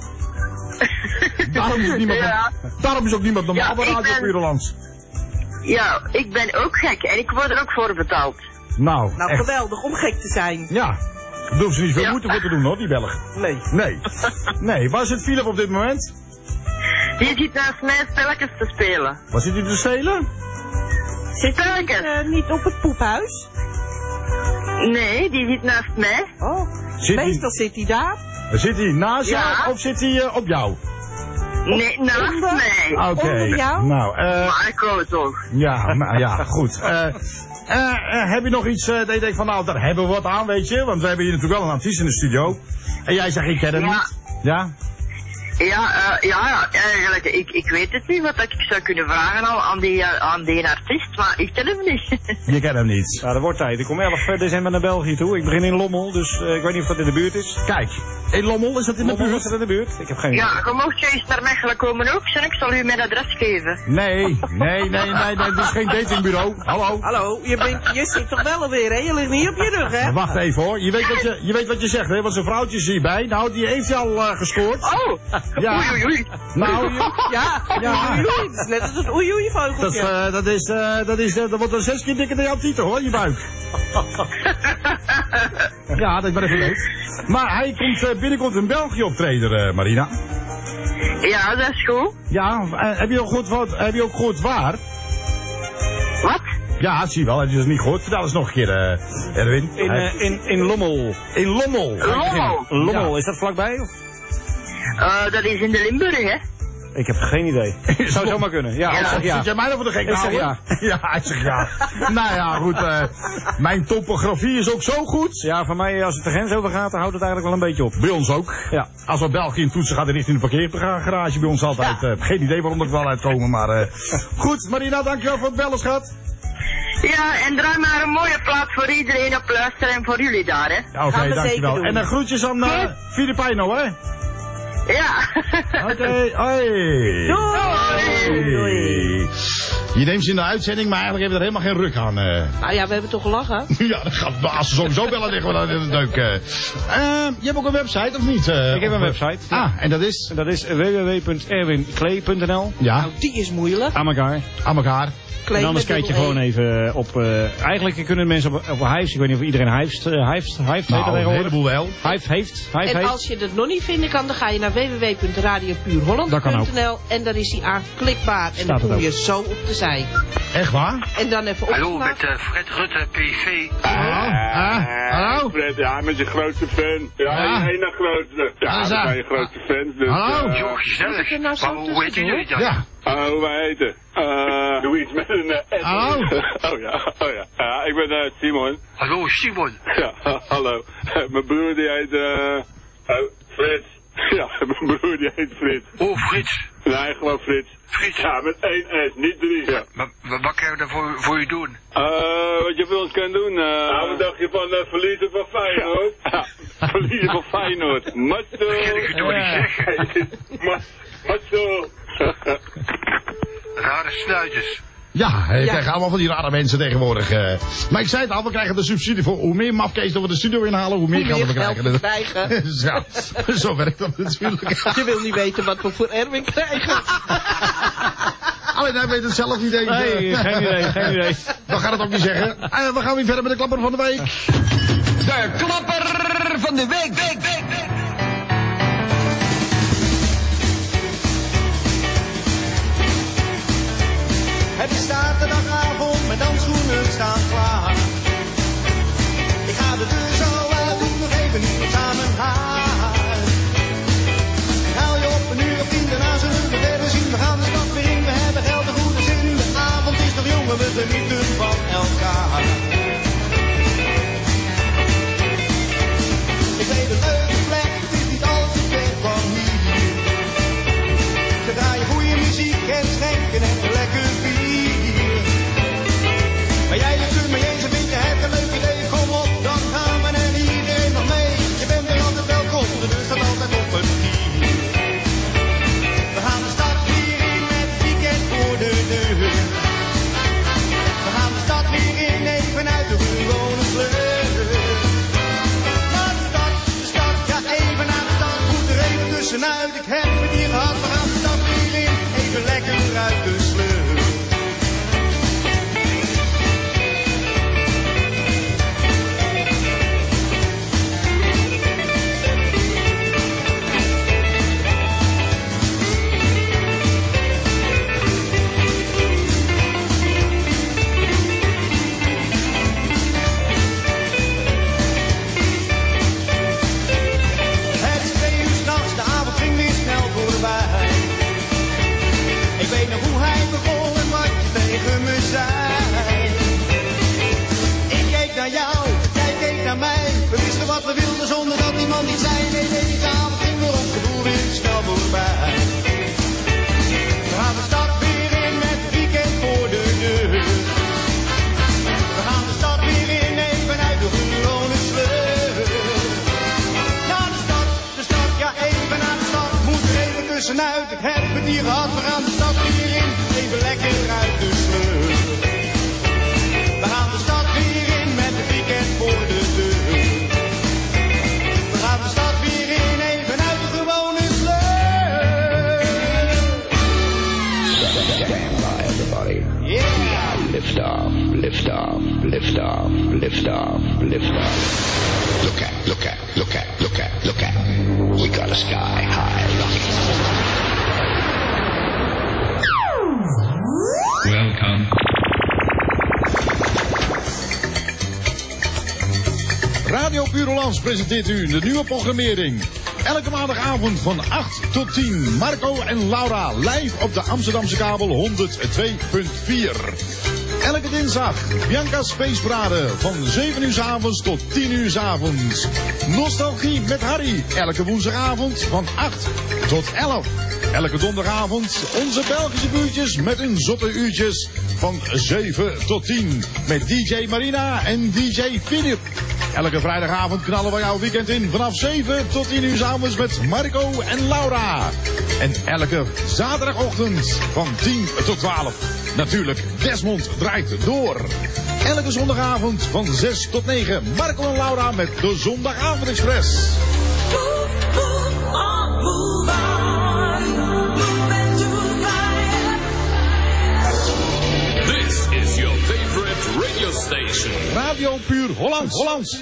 Daarom is ook niemand normaal bij Radio Puurland. Ja, ik ben ook gek en ik word er ook voor betaald. Nou echt. Geweldig om gek te zijn. Ja, daar hoeven ze niet veel moeite voor te doen, hoor, die Belgen. Nee, waar zit Philip op dit moment? Die zit naast mij spelletjes te spelen. Waar zit hij te spelen? Zit er niet op het poephuis? Nee, die zit naast mij. Oh, meestal zit hij daar. Zit hij naast jou of zit hij op jou? Nee, naast mij. Oké. Onder jou? Nou, Marco toch. Ja, ja, goed. Heb je nog iets dat je denkt van, nou, daar hebben we wat aan, weet je? Want we hebben hier natuurlijk wel een artiest in de studio. En jij zegt, ik ken hem niet. Ja? Ja, eigenlijk, ik weet het niet wat ik zou kunnen vragen al aan die artiest, maar ik ken hem niet. Je kent hem niet. Ja, dat wordt tijd. Ik kom 11 december naar België toe. Ik begin in Lommel, dus ik weet niet of dat in de buurt is. Kijk, in Lommel, is dat in de buurt? Is dat in de buurt? Ik heb geen idee. Ja, je mocht je eens naar Mechelen komen ook, en ik zal u mijn adres geven. Nee, dit is geen datingbureau. Hallo? Hallo, je zit toch wel alweer, hè? Je ligt niet op je rug, hè? Wacht even hoor, je weet wat je zegt, hè? Want zijn vrouwtje is hierbij. Nou, die heeft hij al gescoord. Oh! Ja. Oei. Nou, ja. Oei. Dat is net als het oei vogeltje. Dat wordt dan 6 keer dikker dan jouw titel hoor, je buik. Ja, dat ik maar even weet. Maar hij komt binnenkort in België optreden, Marina. Ja, dat is goed. Ja, heb je ook gehoord waar? Wat? Ja, zie je wel, heb je dat niet gehoord? Vertel eens nog een keer, Erwin. In Lommel. In Lommel? Lommel, ja. Is dat vlakbij? Of? Dat is in de Limburg, hè? Ik heb geen idee. Zou zomaar kunnen. Ja, ik zeg ja. Zit jij mij nog voor de gek Ik zeg ja. Ja, hij zegt ja. Nou ja, goed. Mijn topografie is ook zo goed. Ja, voor mij, als het de grens over gaat, dan houdt het eigenlijk wel een beetje op. Bij ons ook. Ja. Als we België in toetsen gaat, richting de parkeergarage bij ons altijd. Geen idee waarom dat wel uitkomen, maar... Goed, Marina, dankjewel voor het bellen, schat. Ja, en draai maar een mooie plaat voor iedereen op luisteren en voor jullie daar, hè. Oké, dankjewel. En dan groetjes aan Filipino, hè. Ja. Oké, hoi. Doei. Je neemt ze in de uitzending, maar eigenlijk hebben we er helemaal geen ruk aan. Nou ja, we hebben toch gelachen? Ja, dat gaat, als ze sowieso bellen, liggen we dan in de deuk. Je hebt ook een website, of niet? Ik heb een website. Ja. En dat is? Dat is www.erwinklee.nl. Ja. Nou, die is moeilijk. Aan elkaar. En anders kijk je gewoon even op... eigenlijk kunnen mensen op Hives, ik weet niet of iedereen Hives heeft. Nou, een heleboel wel. Hives heeft. En als je dat nog niet vinden kan, dan ga je naar www.radiopuurholland.nl en daar is hij aanklikbaar. En dan kom je zo op de zij. Echt waar? En dan even op. Hallo, met Fred Rutte, PV. Hallo? Fred, ja, met je grootste fan. Ja, je ene grootste. Ja, dat zijn je grootste fans. Dus, hallo? Joh, gezellig. Maar hoe heten jullie dan? Ja. Hoe wij heten? Doe iets met een S. Hallo? Oh ja. Ja, ik ben Simon. Hallo, Simon. Ja, hallo. Mijn broer die heet Frits. Ja, mijn broer die heet Frits. Oh, Frits. Nee, gewoon Frits. Frits. Ja, met 1 S, niet 3. Ja. Maar wat kan je daarvoor voor je doen? Wat je voor ons kan doen? Wat dacht je van verliezen van Feyenoord? Ja, verliezen van Feyenoord. Matzo. Dat kan ik het door niet zeggen. Matzo. Rare snuitjes. Ja, je krijgt allemaal van die rare mensen tegenwoordig. Maar ik zei het al, we krijgen de subsidie voor. Hoe meer mafkees we de studio inhalen, hoe meer geld we krijgen. Zo werkt dat natuurlijk. Je wil niet weten wat we voor Erwin krijgen. Alleen hij weet het zelf niet eens. Nee, geen idee. We gaan het ook niet zeggen. We gaan weer verder met de klapper van de week. De klapper van de week. Het is zaterdagavond, mijn dansschoenen staan klaar. Ik ga de deur zo uit, doe nog even iemand samen haar. Haal je op een uur of 10, daarna zullen we verder zien. We gaan de stad weer in, we hebben geld en goede zin. De avond is nog jong en we genieten van elkaar. Ik weet het leuk. tussenuit. Ik heb het hier gehad, we gaan de stad weer in. Even lekker uit de sleur. We gaan de stad weer in met het weekend voor de deur. We gaan de stad weer in, even uit de gewone sleur. Stand by, everybody. Yeah. Lift off, lift off, lift off, lift off, lift off. Look at, look at, look at, look at, look at. We got a sky high rocket. Welcome. Radio Puur Hollands presenteert u de nieuwe programmering. Elke maandagavond van 8 tot 10. Marco en Laura live op de Amsterdamse kabel 102.4. Elke dinsdag Bianca Spaceparade van 7 uur 's avonds tot 10 uur 's avonds. Nostalgie met Harry. Elke woensdagavond van 8 tot 11. Elke donderdagavond onze Belgische buurtjes met hun zotte uurtjes van 7 tot 10. Met DJ Marina en DJ Philip. Elke vrijdagavond knallen we jouw weekend in vanaf 7 tot 10 uur 's avonds met Marco en Laura. En elke zaterdagochtend van 10 tot 12. Natuurlijk, Desmond draait door. Elke zondagavond van 6 tot 9. Marco en Laura met de Zondagavond Express. This is your favorite radio station. Radio Puur Hollands. Hollands.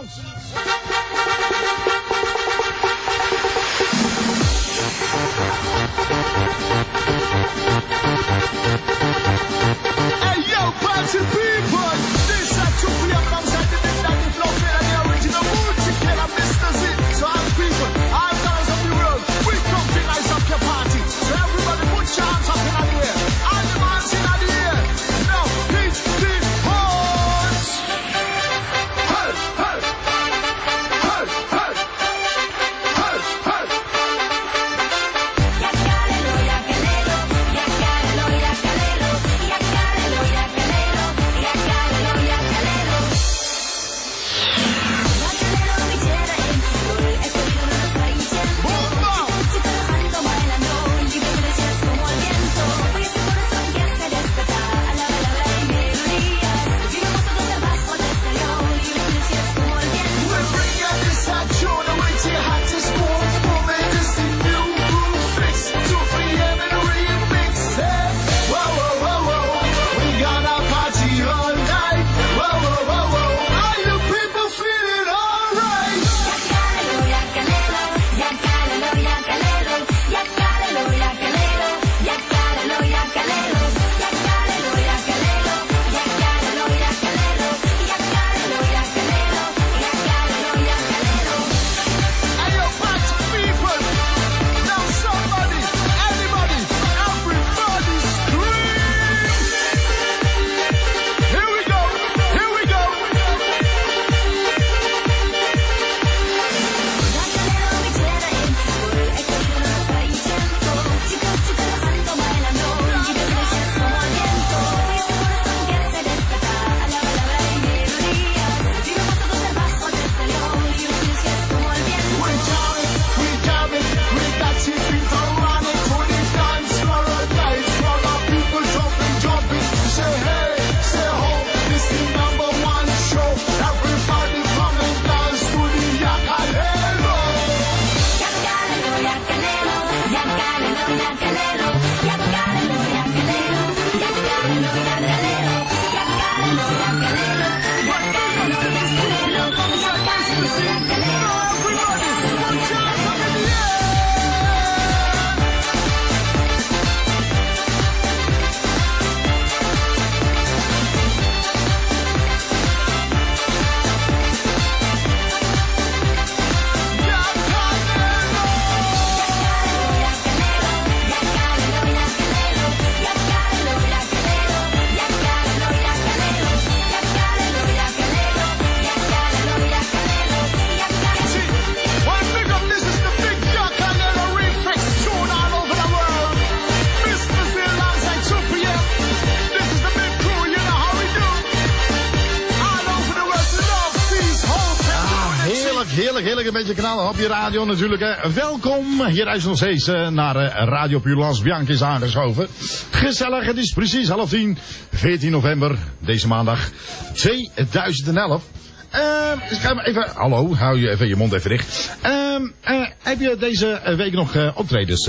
Hey yo, party people! This is a true for your moms and the big daddy flow and the original Gucci killer, Mr. Z. So all people, all colors of the world, we come to nice up your party. So everybody put your hands up in the air. All the hands in the air. Now, pitch the horns. Hey, hey, heerlijk een beetje knallen op je radio natuurlijk. Hè. Welkom, hier is nog steeds naar Radio Puurlands. Bianca is aangeschoven. Gezellig, het is precies 9:30, 14 november, deze maandag 2011. Even, hallo, hou je even je mond even dicht. Heb je deze week nog optredens,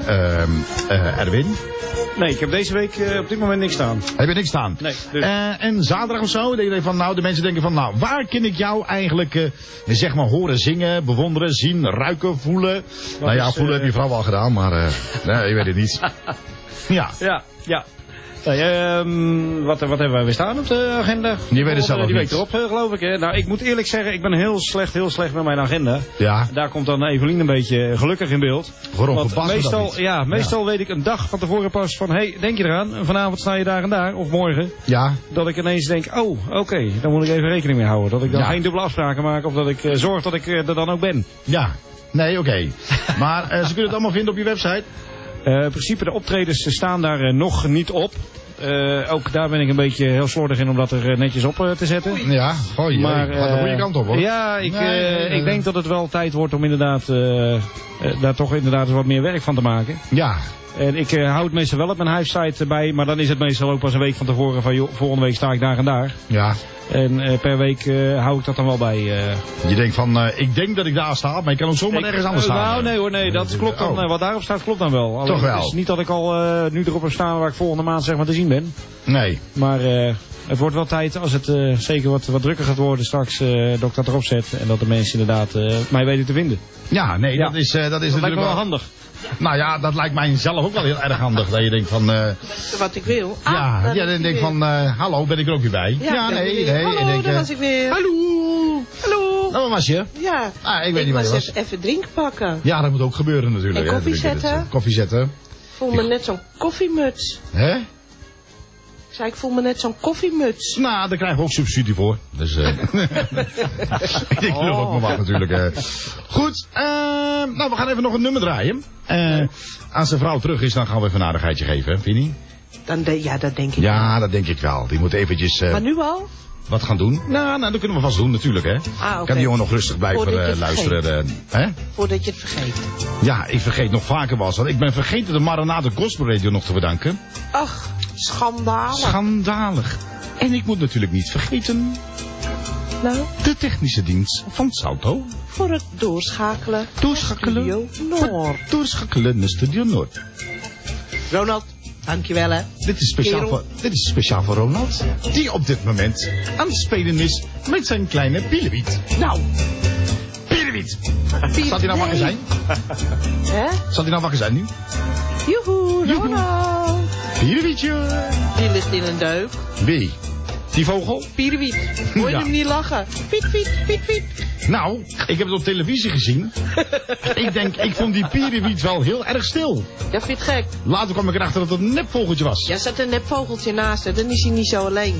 Erwin? Nee, ik heb deze week op dit moment niks staan. Heb je niks staan? Nee. Dus... en zaterdag of zo? De mensen denken van, nou, waar kan ik jou eigenlijk, zeg maar, horen zingen, bewonderen, zien, ruiken, voelen? Nou ja, voelen heb je vrouw al gedaan, maar nee, je weet het niet. Ja. Ja. Nee, wat hebben wij weer staan op de agenda? Je weet het zelf die niet. week erop, geloof ik. Hè? Nou, ik moet eerlijk zeggen, ik ben heel slecht met mijn agenda. Ja. Daar komt dan Evelien een beetje gelukkig in beeld. Waarom want verbaast me dat niet? meestal weet ik een dag van tevoren pas van, hey, denk je eraan? Vanavond sta je daar en daar, of morgen. Ja. Dat ik ineens denk, oh, oké, dan moet ik even rekening mee houden. Dat ik dan geen dubbele afspraken maak, of dat ik zorg dat ik er dan ook ben. Ja. Nee, oké. Maar ze kunnen het allemaal vinden op je website? In principe, de optredens staan daar nog niet op. Ook daar ben ik een beetje heel slordig in om dat er netjes op te zetten. Ja, gooi je. Maar gaat de goede kant op, hoor. Ja, ik denk dat het wel tijd wordt om inderdaad daar toch inderdaad wat meer werk van te maken. Ja. En ik hou het meestal wel op mijn hive-site bij, maar dan is het meestal ook pas een week van tevoren van, joh, volgende week sta ik daar en daar. Ja. En per week hou ik dat dan wel bij. Je denkt van, ik denk dat ik daar sta, maar ik kan ook zomaar ergens anders staan. Nou, nee hoor, nee, dat klopt dan. Wat daarop staat, klopt dan wel. Toch wel. Het is niet dat ik al nu erop heb staan waar ik volgende maand zeg maar te zien ben. Nee. Maar het wordt wel tijd als het zeker wat drukker gaat worden straks, dat ik dat erop zet. En dat de mensen inderdaad mij weten te vinden. Ja, nee, dat is natuurlijk lijkt me wel handig. Nou ja, dat lijkt mij zelf ook wel heel erg handig. Dat je denkt van... wat ik wil. Ja, dan denk van... hallo, ben ik er ook weer bij? Ja, nee. Hallo, daar was ik weer. Hallo. Nou, wat was je? Ja. Ik weet niet waar je was. Even drink pakken. Ja, dat moet ook gebeuren natuurlijk. En koffie zetten. Koffie zetten. Ik voel me net zo'n koffiemuts. Hè? Ik voel me net zo'n koffiemuts. Nou, daar krijgen we ook subsidie voor. Dus, ik geloof ook maar wat natuurlijk. Goed, nou, we gaan even nog een nummer draaien. Als zijn vrouw terug is, dan gaan we even een aardigheidje geven, vind je niet? Ja, dat denk ik wel. Ja, dat denk ik wel. Die moet eventjes... maar nu al? Wat gaan doen? Nou, dat kunnen we vast doen natuurlijk, hè. Okay. Kan die jongen nog rustig blijven luisteren. Hè? Voordat je het vergeet. Ja, ik vergeet nog vaker wel eens. Want ik ben vergeten de Maranatha Gospel Radio nog te bedanken. Ach, schandalig. Schandalig. En ik moet natuurlijk niet vergeten... Nou? De technische dienst van Salto. Voor het doorschakelen. Studio Noord. Doorschakelen naar Studio Noord. Ronald, dankjewel hè. Dit is speciaal voor Ronald. Die op dit moment aan het spelen is met zijn kleine Pielewiet. Nou. Pielewiet. Zal hij nou wakker zijn? Hè? Zal hij nou wakker zijn nu? Joehoe, Ronald. Pielewietje. Die ligt in een deuk. Wie? Die vogel? Pierwiet. Hoor je hem niet lachen? Fiet, fiet, fiet, fiet. Nou, ik heb het op televisie gezien. Ik vond die Pierwiet wel heel erg stil. Ja, vind je het gek? Later kwam ik erachter dat het een nepvogeltje was. Ja, zat een nepvogeltje naast haar. Dan is hij niet zo alleen.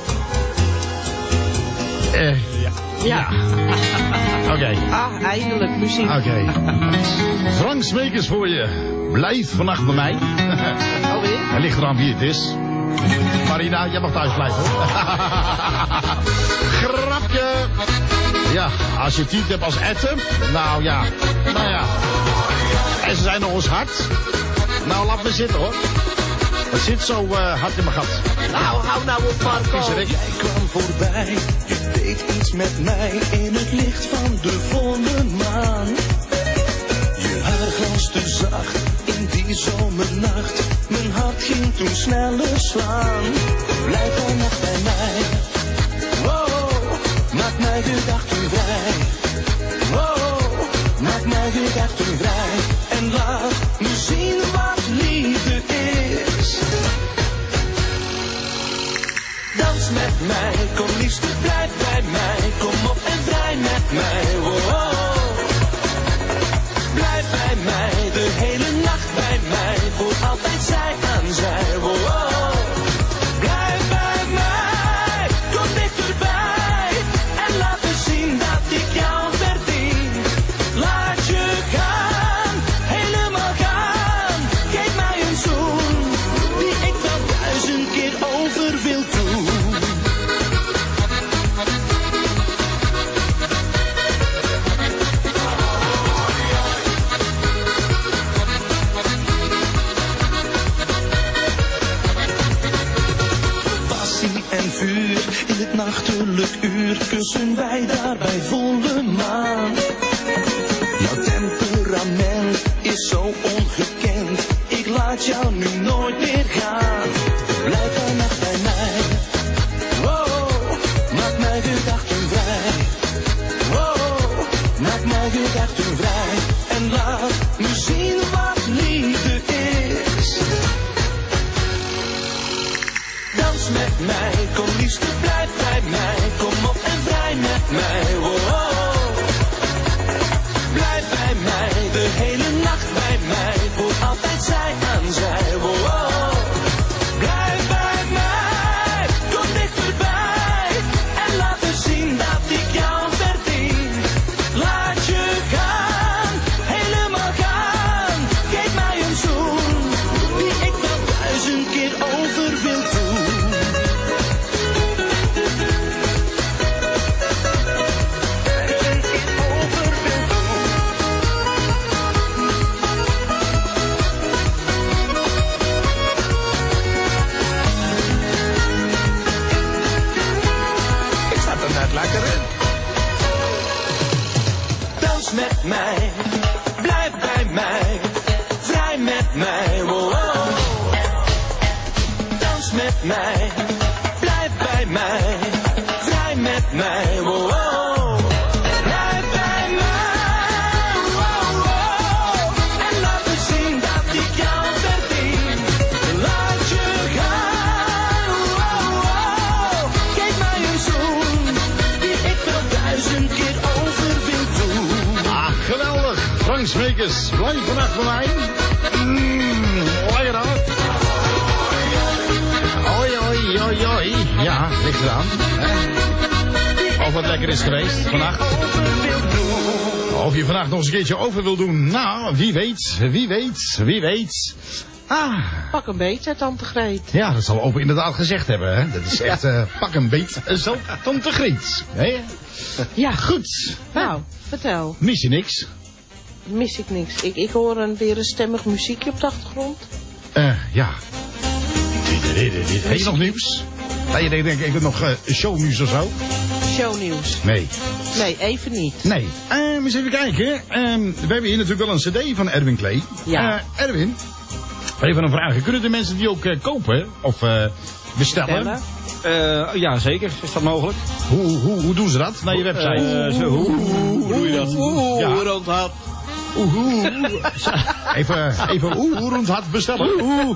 Ja. Oké. Ah, eindelijk muziek. Oké. Frank Smekers voor je. Blijf vannacht bij mij. Alweer? Hij ligt eraan wie het is. Marina, jij mag thuis blijven hoor. Grapje. Ja, als je tiet hebt als etten. Nou ja. En ze zijn nog eens hard. Nou, laat me zitten hoor. Het zit zo hard in mijn gat. Nou, hou nou op Marco. Jij kwam voorbij. Je deed iets met mij in het licht van de volle maan. Je haar glanste zacht in die zomernacht. Mijn hart ging toen sneller slaan. Blijf vannacht bij mij. Wow, maak mij gedachten vrij. Wow, maak mij gedachten vrij. En laat me zien wat liefde is. Dans met mij, kom liefste, blijf bij mij. Kom op en vrij met mij. Wow. Blijf bij mij, de hele nacht bij mij. Voor altijd zij aan zij. Wow. Blijf bij mij, kom dichterbij. En laat me zien dat ik jou verdien. Laat je gaan, helemaal gaan. Geef mij een zoen, die ik wel 1000 keer over wil doen. elk uur kussen wij daar bij volle maan. Jouw temperament is zo ongekend, ik laat jou nu nooit meer gaan. Blijf vannacht bij mij, wow, maak mijn gedachten vrij. Wow, maak mijn gedachten vrij. En laat me zien wat liefde is. Dans met mij, kom liefste, blijf bij mij. Kom op en vrij met mij, wow. Blijf bij mij, de hele nacht bij mij. Voor altijd zij aan zij, wow. Blijf bij mij, kom dichterbij. En laat me zien dat ik jou verdien. Laat je gaan, helemaal gaan. Geef mij een zoen, die ik wel 1000 keer over wil doen. Lekker in. Dans met mij, blijf bij mij, vrij met mij, wow. Dans met mij, blijf bij mij, vrij met mij, wow. Blijf bij mij, wow. En laat me zien dat ik jou verdien. Laat je gaan, wow. Geef mij een zoen, die ik wel 1000 keer over wil doen. Ah, geweldig. Frank Smekers, blijf vannacht bij mij. Lekker aan. Oi, oi, oi, oi. Ja, ligt eraan. Of wat lekker is geweest vannacht. Of je vannacht nog eens een keertje over wil doen. Nou, wie weet, wie weet, wie weet. Ah. Pak een beet, hè, tante Greet. Ja, dat zal we open inderdaad gezegd hebben. Hè? Dat is echt pak een beet, zo tante Greet. Hè? Ja. Goed. Nou, vertel. Mis je niks? Mis ik niks. Ik hoor weer een stemmig muziekje op de achtergrond. Ja. Heb je nog nieuws? Ja, je denkt ik nog shownieuws of zo? Shownieuws? Nee. Nee, even niet. Nee. Eens even kijken. We hebben hier natuurlijk wel een cd van Erwin Klee. Ja. Erwin, even een vraag. Kunnen de mensen die ook kopen of bestellen? Ja, zeker. Is dat mogelijk? Hoe doen ze dat? Naar je website? Hoe doe je dat? Ja. Rondhad. Even rondhad bestellen.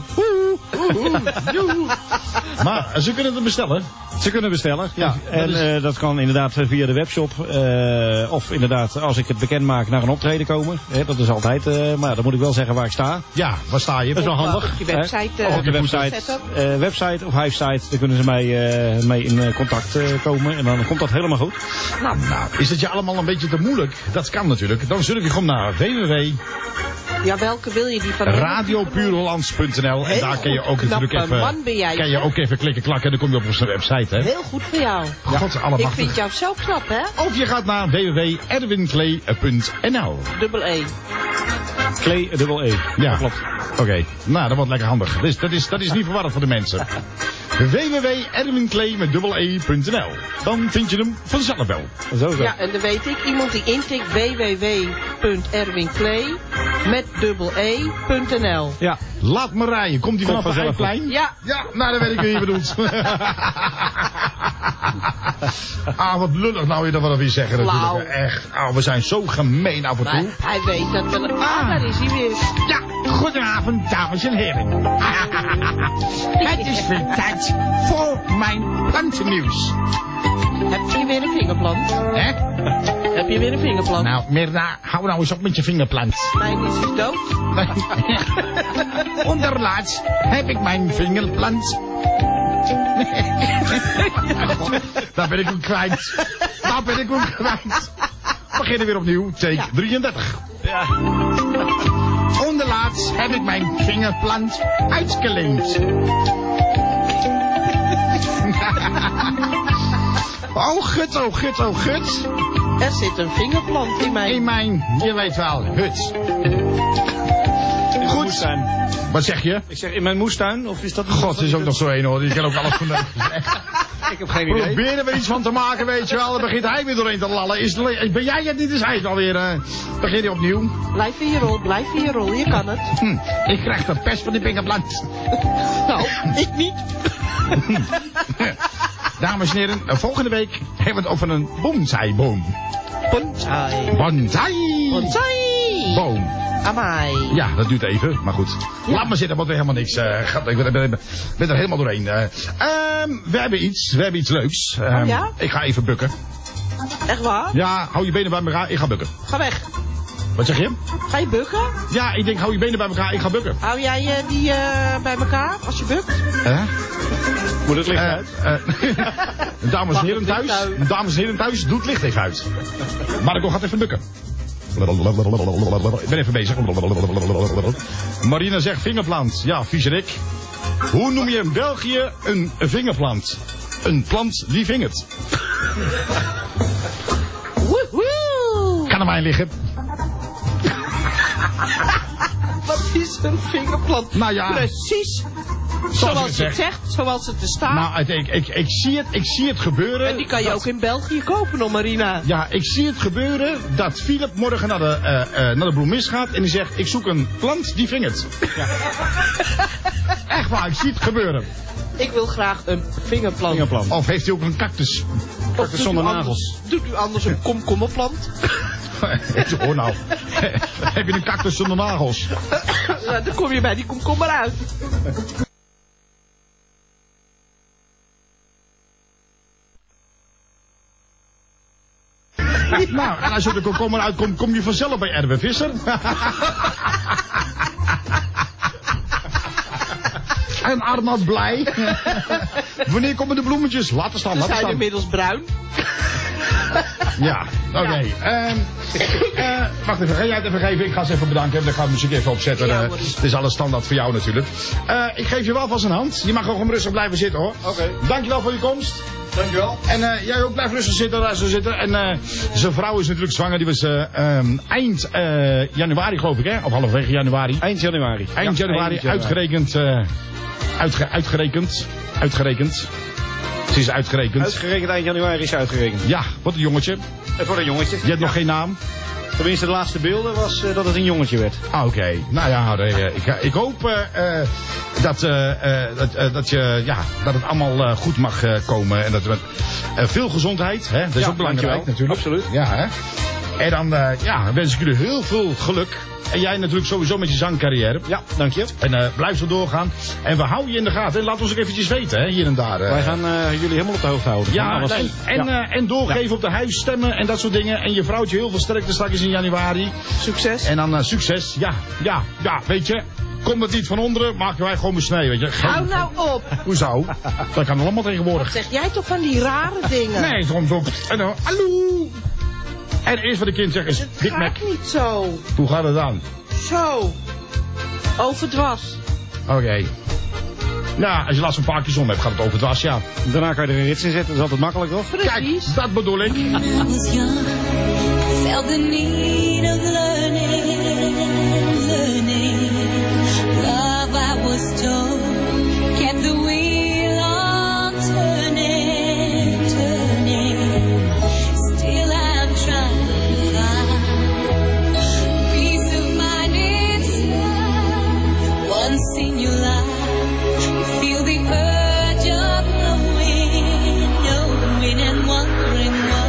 Maar ze kunnen het bestellen. Ze kunnen bestellen, ja. En dat kan inderdaad via de webshop. Of inderdaad, als ik het bekend maak, naar een optreden komen. Dat is altijd, maar dan moet ik wel zeggen waar ik sta. Ja, waar sta je? Dat is wel handig. Op je website. Of op de website of Hive-site. Daar kunnen ze mee in contact komen. En dan komt dat helemaal goed. Nou, is het je allemaal een beetje te moeilijk? Dat kan natuurlijk. Dan zul ik gewoon naar www. Ja, welke wil je die van radiopuurhollands.nl en daar kun je ook natuurlijk even, kan je ook even klikken klakken en dan kom je op onze website, hè? Heel goed voor jou. Ja. God, ik vind jou zo knap, hè? Of je gaat naar www.erwinklee.nl. Dubbel E. Klee, dubbel E. Ja, klopt. Oké. Nou, dat wordt lekker handig. Dat is niet verwarrend voor de mensen. www.erwinklee.nl. Dan vind je hem vanzelf wel. Zo. Ja, en dan weet ik, iemand die intikt www.erwinklee.nl. Ja. Laat me rijden. Komt die vanaf het Eikplein? Ja. Ja, nou dan weet ik wie je bedoelt. Wat lullig nou je dat wel weer zeggen natuurlijk. Echt. We zijn zo gemeen af en toe. Maar hij weet dat wel. Daar is hij weer. Ja, goedenavond dames en heren. Het is weer tijd voor mijn plantennieuws. Heb je weer een vingerplant? Hè? Heb je weer een vingerplant? Nou, Mirna, hou nou eens op met je vingerplant. Mijn is dood. Onderlaatst heb ik mijn vingerplant. Daar ben ik hem kwijt. Beginnen weer opnieuw. Take 33. Ja. Onderlaatst heb ik mijn vingerplant uitgeleend. Oh gut, oh gut, oh gut. Er zit een vingerplant in mijn... je weet wel, hut. Goed. Moestuin. Wat zeg je? Ik zeg in mijn moestuin, of is dat... God, er is ook nog zo een hoor, die kan ook alles van Ik heb geen idee. Proberen we iets van te maken, weet je wel. Dan begint hij weer doorheen te lallen. Ben jij het niet, is hij het alweer. Begin je opnieuw. Blijf in je rol, je kan het. Ik krijg de pest van die pinkerplant. Nou, ik niet. Dames en heren, volgende week hebben we het over een bonsaiboom. Bonsai. Boom. Amai. Ja, dat duurt even, maar goed. Ja. Laat maar zitten, want we helemaal niks. Ik ben er helemaal doorheen. We hebben iets leuks. Ja? Ik ga even bukken. Echt waar? Ja, hou je benen bij elkaar, ik ga bukken. Ga weg. Wat zeg je? Ga je bukken? Ja, ik denk, hou je benen bij elkaar, ik ga bukken. Hou jij die bij elkaar als je bukt? Moet het licht uit? Dames en heren thuis, doe het licht even uit. Marco gaat even bukken. Ik ben even bezig. Marina zegt vingerplant. Ja, viezerik. Hoe noem je in België een vingerplant? Een plant die vingert. Woehoe! Kan er mij liggen. Wat is een vingerplant? Nou ja. Precies. Zoals het zegt, zoals het er staat. Nou, ik zie het gebeuren. En die kan je ook in België kopen, nog Marina. Ja, ik zie het gebeuren dat Philip morgen naar de bloemist gaat en die zegt, ik zoek een plant die vingert. Ja. Echt waar, ik zie het gebeuren. Ik wil graag een vingerplant. Of heeft hij ook een cactus? Cactus zonder nagels. Doet u anders een komkommerplant? Oh nou, heb je een cactus zonder nagels? Nou, dan kom je bij die komkommer uit. Nou, en als je de komkommer uitkomt, kom je vanzelf bij Erwin Visser. En Arnold blij. Wanneer komen de bloemetjes? Laten staan, Ze zijn inmiddels bruin. Ja, oké. Wacht even, ga jij het even geven? Ik ga ze even bedanken. Dan gaan we de muziek even opzetten. Ja, het is alles standaard voor jou natuurlijk. Ik geef je wel vast een hand. Je mag gewoon rustig blijven zitten hoor. Oké. Dankjewel voor je komst. Dankjewel. En jij ook, blijf rustig zitten, daar zo zitten. En zijn vrouw is natuurlijk zwanger. Die was eind januari geloof ik hè? Of halverwege januari. Eind januari. Eind januari. Uitgerekend. Uitgerekend. Ze is uitgerekend. Uitgerekend eind januari is uitgerekend. Ja, wat een jongetje. Het wordt een jongetje. Je hebt nog geen naam? Tenminste, de laatste beelden was dat het een jongetje werd. Ah, oké. Nou ja, ik hoop dat het allemaal goed mag komen. En dat we veel gezondheid, hè? Dat is ook belangrijk natuurlijk. Absoluut. Ja, hè? En dan wens ik jullie heel veel geluk. En jij natuurlijk sowieso met je zangcarrière. Ja, dank je. En blijf zo doorgaan. En we houden je in de gaten. En laat ons ook eventjes weten, hè, hier en daar. Wij gaan jullie helemaal op de hoogte houden. Ja, en doorgeven op de huisstemmen en dat soort dingen. En je vrouwtje heel veel sterkte straks in januari. Succes. En dan succes. Ja, weet je. Komt het niet van onderen, maken wij gewoon besneden, weet je. Hou nou op. Hoezo? Dat kan allemaal tegenwoordig. Wat zeg jij toch van die rare dingen? Nee, soms zo. En dan, hallo. En eerst wat de kind zegt is het Big Mac. gaat niet zo. Hoe gaat het dan? Zo. Overdwas. Oké. Nou, als je last van Parkinson hebt, gaat het overdwas, ja. Daarna kan je er een rits in zetten, dat is altijd makkelijk, toch? Precies. Kijk, dat bedoel ik. Felt the need of learning. Love, I was told, kept the wheel on turning. Still I'm trying to find peace of mind inside. Once in your life, you feel the urge of knowing and wondering why.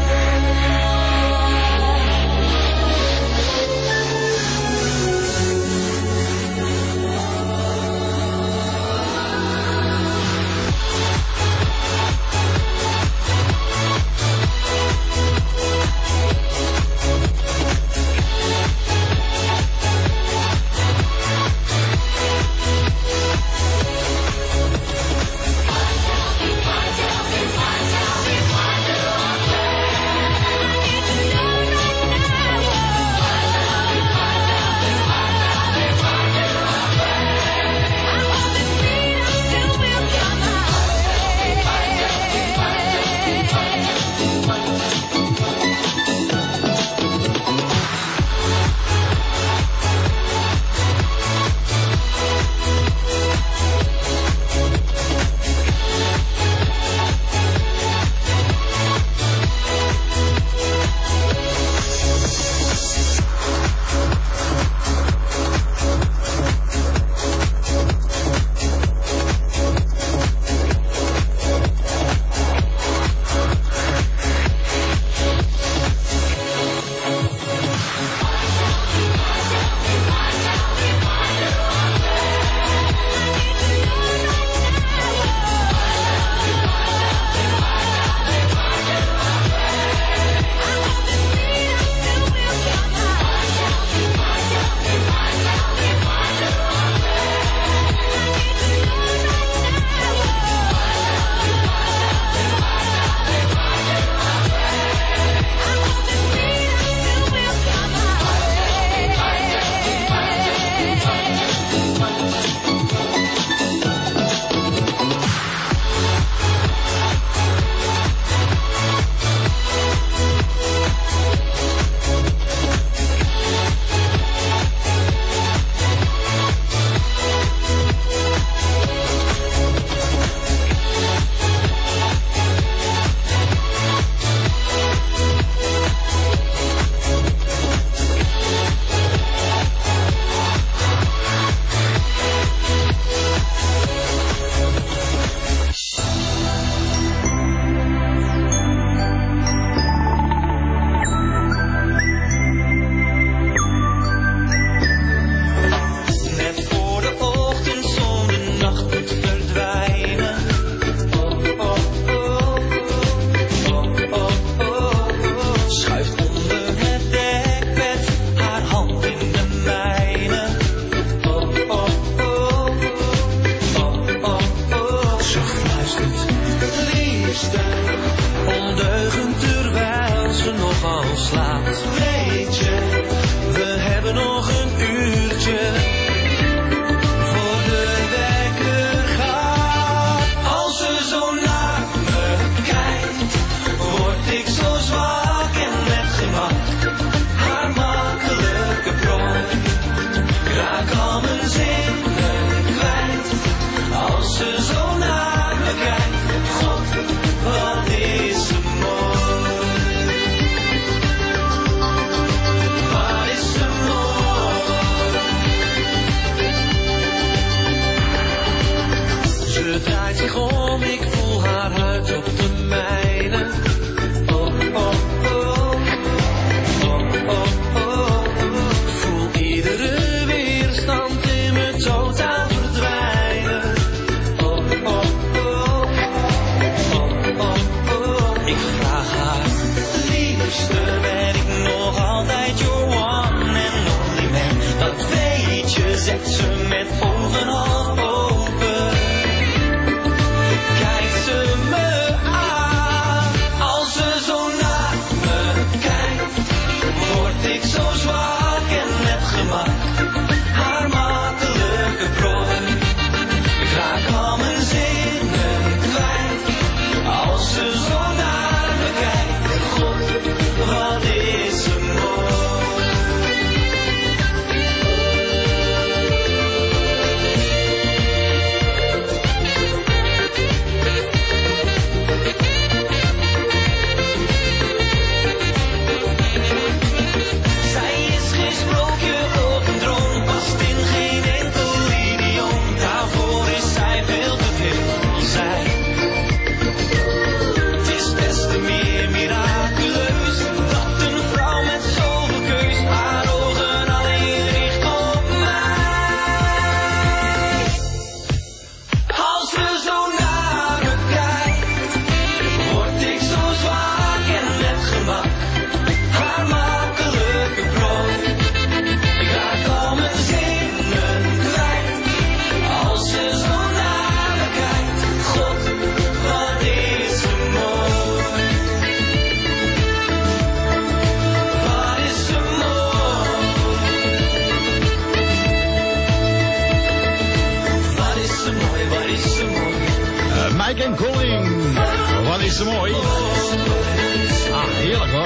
Mike Colling. Wat is ze mooi. Ah, heerlijk hoor.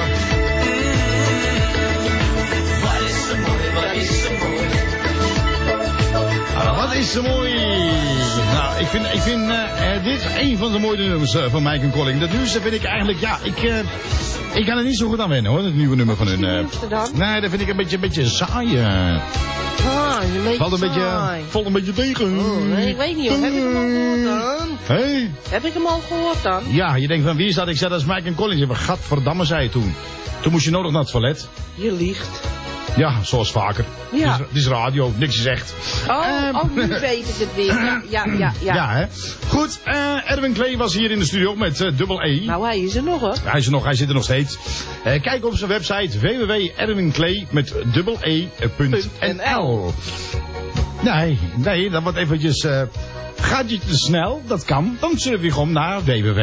Wat is ze mooi, wat is ze mooi. Wat is ze mooi. Nou, ik vind dit een van de mooie nummers van Mike Colling. Dat nieuwste vind ik eigenlijk, ja, ik kan er niet zo goed aan wennen hoor, het nieuwe nummer van hun. Nee, dat vind ik een beetje saai. Valt een beetje tegen. Oh, nee, ik weet niet hoor. Heb ik hem al gehoord dan? Hey? Heb ik hem al gehoord dan? Ja, je denkt van wie is dat? Ik zei dat is Mike Collins. Gadverdamme, zei je toen. Toen moest je nodig naar het toilet. Je liegt. Ja, zoals vaker. Ja. Het is radio, niks is echt. Nu weet ik het weer. Ja. Ja, hè. Goed, Erwin Klee was hier in de studio met dubbel E. Nou, hij is er nog hoor. Hij zit er nog steeds. Kijk op zijn website www.erwinklee met dubbel E.nl. Nee, dat wordt eventjes... gaat je te snel? Dat kan. Dan surf je gewoon naar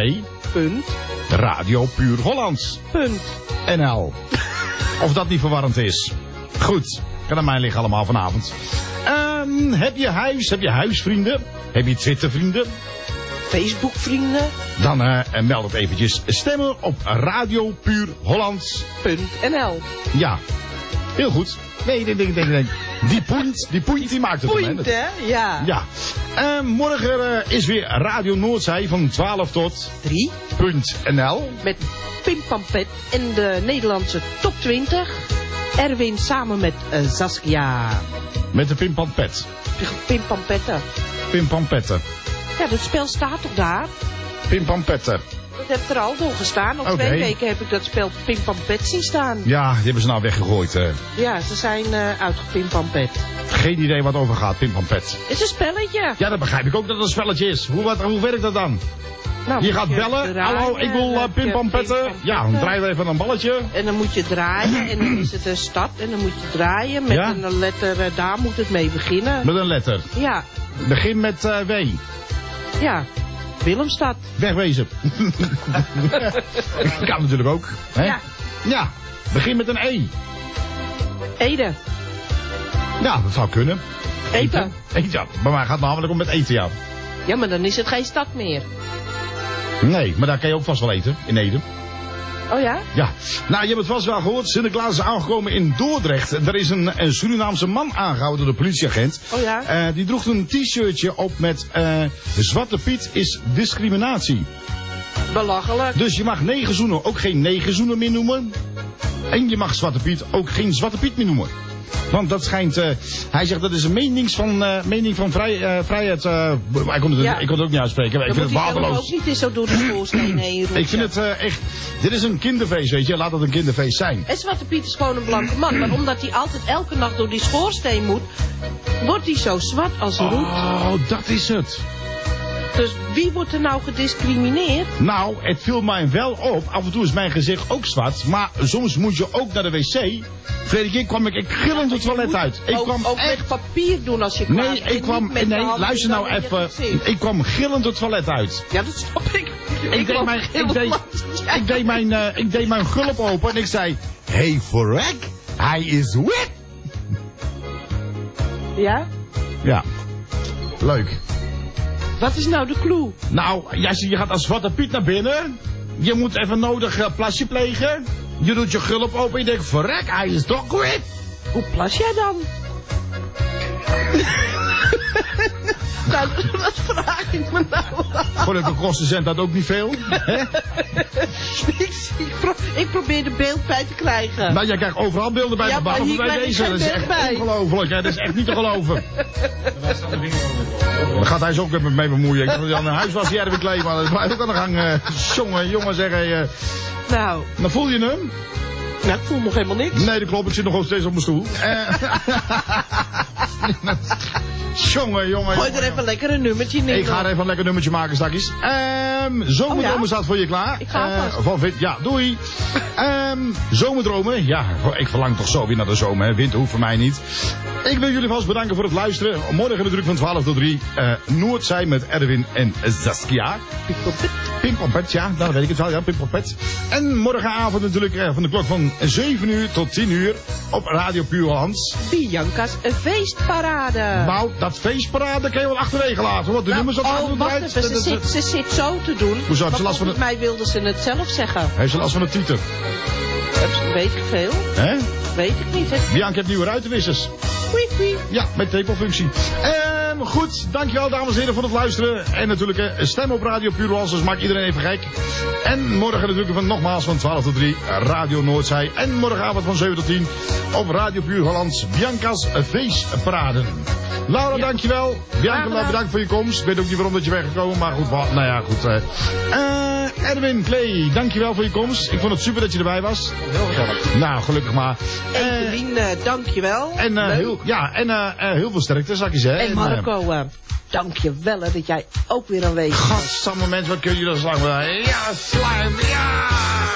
www.radiopuurhollands.nl. Of dat niet verwarrend is. Goed, kan aan mij liggen allemaal vanavond. Heb je huisvrienden? Heb je Twittervrienden? Facebook-vrienden? Dan meld het eventjes. Stemmen op radiopuurhollands.nl. Ja, heel goed. Nee. Die point die maakt het. Point, hè? Ja. Ja. Morgen is weer Radio Noordzij van 12 tot 3.nl. Met Pim Pampet en de Nederlandse top 20. Erwin samen met Saskia. Met de Pim Pampet. Pim Pampetten. Pim Pampetten. Ja, dat spel staat toch daar? Pim Pampetten. Dat heeft er al door gestaan. Op 2 weken heb ik dat spel Pim Pampet zien staan. Ja, die hebben ze nou weggegooid. Ja, ze zijn uitgepim Pampet. Geen idee wat over gaat, Pim Pampet. Het is een spelletje. Ja, dat begrijp ik ook dat het een spelletje is. Hoe werkt dat dan? Nou, je gaat bellen. Draaien, hallo, ik wil Pim Pampetten. Ja, dan draai je even een balletje. En dan moet je draaien en dan is het een stad. En dan moet je draaien met een letter. Daar moet het mee beginnen. Met een letter? Ja. Begin met W. Ja. Willemstad. Wegwezen. Kan natuurlijk ook. Hè? Ja. Begin met een E. Ede. Ja, dat zou kunnen. Eten. Ja, bij mij gaat het namelijk om met eten, ja. Ja, maar dan is het geen stad meer. Nee, maar daar kan je ook vast wel eten, in Ede. Oh ja? Ja. Nou, je hebt het vast wel gehoord. Sinterklaas is aangekomen in Dordrecht. Er is een Surinaamse man aangehouden door de politieagent. Oh ja? Die droeg een t-shirtje op met Zwarte Piet is discriminatie. Belachelijk. Dus je mag negerzoenen ook geen negerzoenen meer noemen. En je mag Zwarte Piet ook geen Zwarte Piet meer noemen. Want dat schijnt, hij zegt dat is een mening van vrijheid. Ik kon het ook niet uitspreken. Ik vind het waardeloos. Ook niet zo door de schoorsteen heen roepen. Ik vind het echt, dit is een kinderfeest, weet je. Laat het een kinderfeest zijn. En Zwarte Piet is gewoon een blanke man. Maar omdat hij altijd elke nacht door die schoorsteen moet, wordt hij zo zwart als roet. Oh, dat is het. Dus wie wordt er nou gediscrimineerd? Nou, het viel mij wel op. Af en toe is mijn gezicht ook zwart. Maar soms moet je ook naar de wc. Vorige keer kwam ik gillend het toilet uit. Ik kwam ook echt met papier doen als je kwam. Nee, luister nou even. Ik kwam gillend het toilet uit. Ja, dat snap ik. Ik deed mijn gulp open en ik zei... Hey, verrek, hij is wit. Ja? Ja. Leuk. Wat is nou de clue? Nou, je gaat als Zwarte Piet naar binnen. Je moet even nodig plasje plegen. Je doet je gulp open en je denkt, verrek, hij is toch wit. Hoe plas jij dan? Nou, wat vraag ik me nou? Gelukkig kost de cent dat ook niet veel. Ik probeer de beeld bij te krijgen. Nou, jij krijgt overal beelden bij, behalve bij deze. Dat is echt ongelooflijk, hè? Dat is echt niet te geloven. Daar gaat hij zo ook even mee bemoeien. Ik dacht, huis was die Erwin Klee, maar dat blijft ook aan de gang. Jongen, zeggen. Nou. Dan voel je hem? Nou, ik voel nog helemaal niks. Nee, dat klopt. Ik zit nog steeds op mijn stoel. Jongen. Gooi er even lekker een nummertje in. Ik ga er even een lekker nummertje maken straks. Zomerdromen staat voor je klaar. Ik ga ja, doei. Zomerdromen. Ja, ik verlang toch zo weer naar de zomer. Hè. Winter hoeft voor mij niet. Ik wil jullie vast bedanken voor het luisteren. Morgen natuurlijk van 12 tot 3. Noordzij met Erwin en Saskia. Pimpelpet, ja, dan weet ik het wel, ja, Pimpelpet. En morgenavond natuurlijk van de klok van 7 uur tot 10 uur op Radio Puur Hollands. Bianca's feestparade. Nou, dat feestparade kan je wel achterwege laten, want de nummers op de wacht even, ze zit zo te doen. Hoezo, heeft ze last van volgens mij wilde ze het zelf zeggen. Heeft ze last van een tieter? Weet ik veel. Hè? Weet ik niet. Bianca heeft nieuwe ruitenwissers. Ja, met tepelfunctie. Goed, dankjewel dames en heren voor het luisteren. En natuurlijk stem op Radio Puur Hollands, dus maakt iedereen even gek. En morgen natuurlijk nogmaals van 12 tot 3 Radio Noordzij. En morgenavond van 7 tot 10 op Radio Puur Hollands Bianca's feestparade. Laura, dankjewel. Bianca, bedankt voor je komst. Ik weet ook niet waarom dat je weggekomen, maar goed, nou ja, goed. Erwin, Clay, dankjewel voor je komst. Ik vond het super dat je erbij was. Heel gezellig. Nou, gelukkig maar. Evelien, dankjewel. En heel veel sterkte, zal ik je zeggen. En Marco, dankjewel dat jij ook weer aanwezig was. Gadsamme moment, wat kun je dan slag bij? Ja, slijm, ja!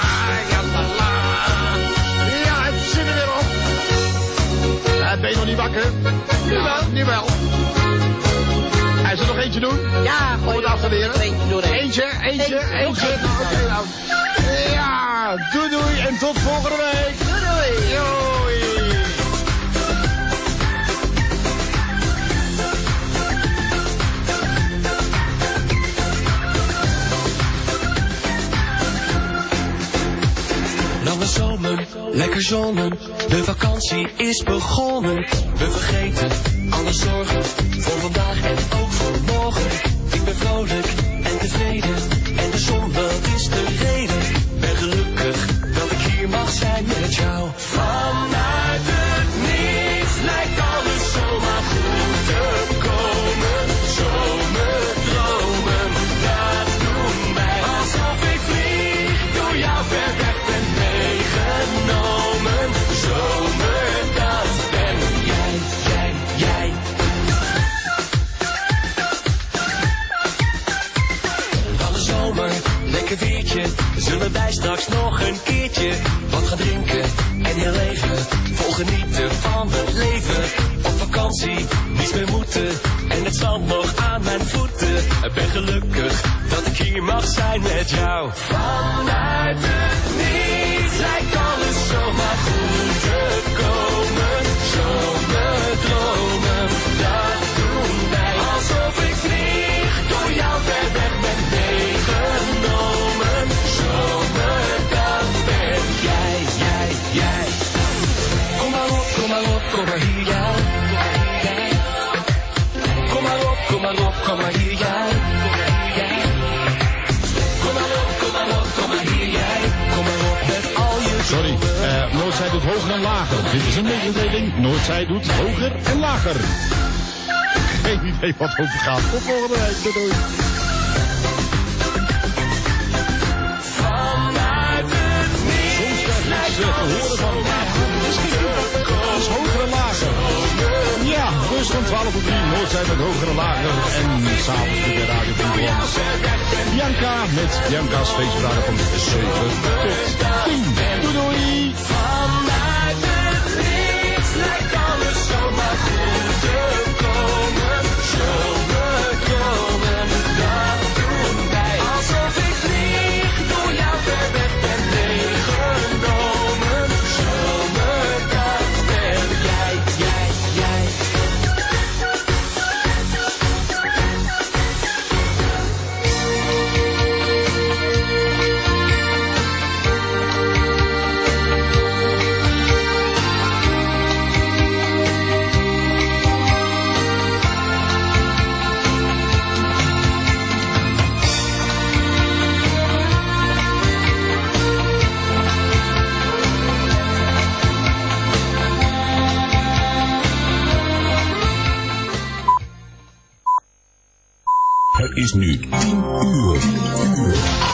Ja, het zit er weer op. Ben je nog niet wakker? Nu wel. Hij zal nog eentje doen? Ja, gooi het af te leren. Eentje. Oké, nou. Ja, doei en tot volgende week. Doei. Lange zomer, lekker zonnen, de vakantie is begonnen. We vergeten alle zorgen, voor vandaag en ook voor morgen. Ik ben vrolijk en tevreden, en de zon, dat is de reden. Ben gelukkig dat ik hier mag zijn met jou. Vanuit het niets lijkt alles zomaar goed te komen. Zomerdromen, dat doen wij. Alsof ik vlieg, door jou ver weg ben meegenomen. Zomer, dat ben jij. Alle zomer, lekker weertje. Zullen wij straks nog een keertje wat gaan drinken en heel even vol genieten van het leven. Op vakantie, niets meer moeten en het zand nog aan mijn voeten. Ik ben gelukkig dat ik hier mag zijn met jou. Vanuit het niets lijkt alles zomaar goed te komen. Zomerdromen, dat doen wij. Alsof ik vlieg, door jou ver weg ben meegenomen. Zomer, dat ben jij. Kom maar op, kom maar hier, jij. Kom maar op, kom maar hier, jij. Kom maar hier, jij. Kom maar op met al je... Sorry, Noordzij doet hoger en lager. Dit is een mededeling. Noordzij doet hoger en lager. Geen idee wat over gaat. Tot volgende week. Doei. Vanuit het niets lijkt te horen van is hoger en lager. Ja, dus van 12 tot 3 Noordzij met hoger en lager. En s'avonds weer de Radio Puur Hollands. Bianca met Bianca's feestparade van 7 tot 10. Doei. Vanuit het niets lijkt alles zomaar goed te komen. Zomerdromen, dat doen wij. Alsof ik vlieg, door jou ver weg ben meegenomen. Zomer, dat ben jij. Het is nu 10 uur.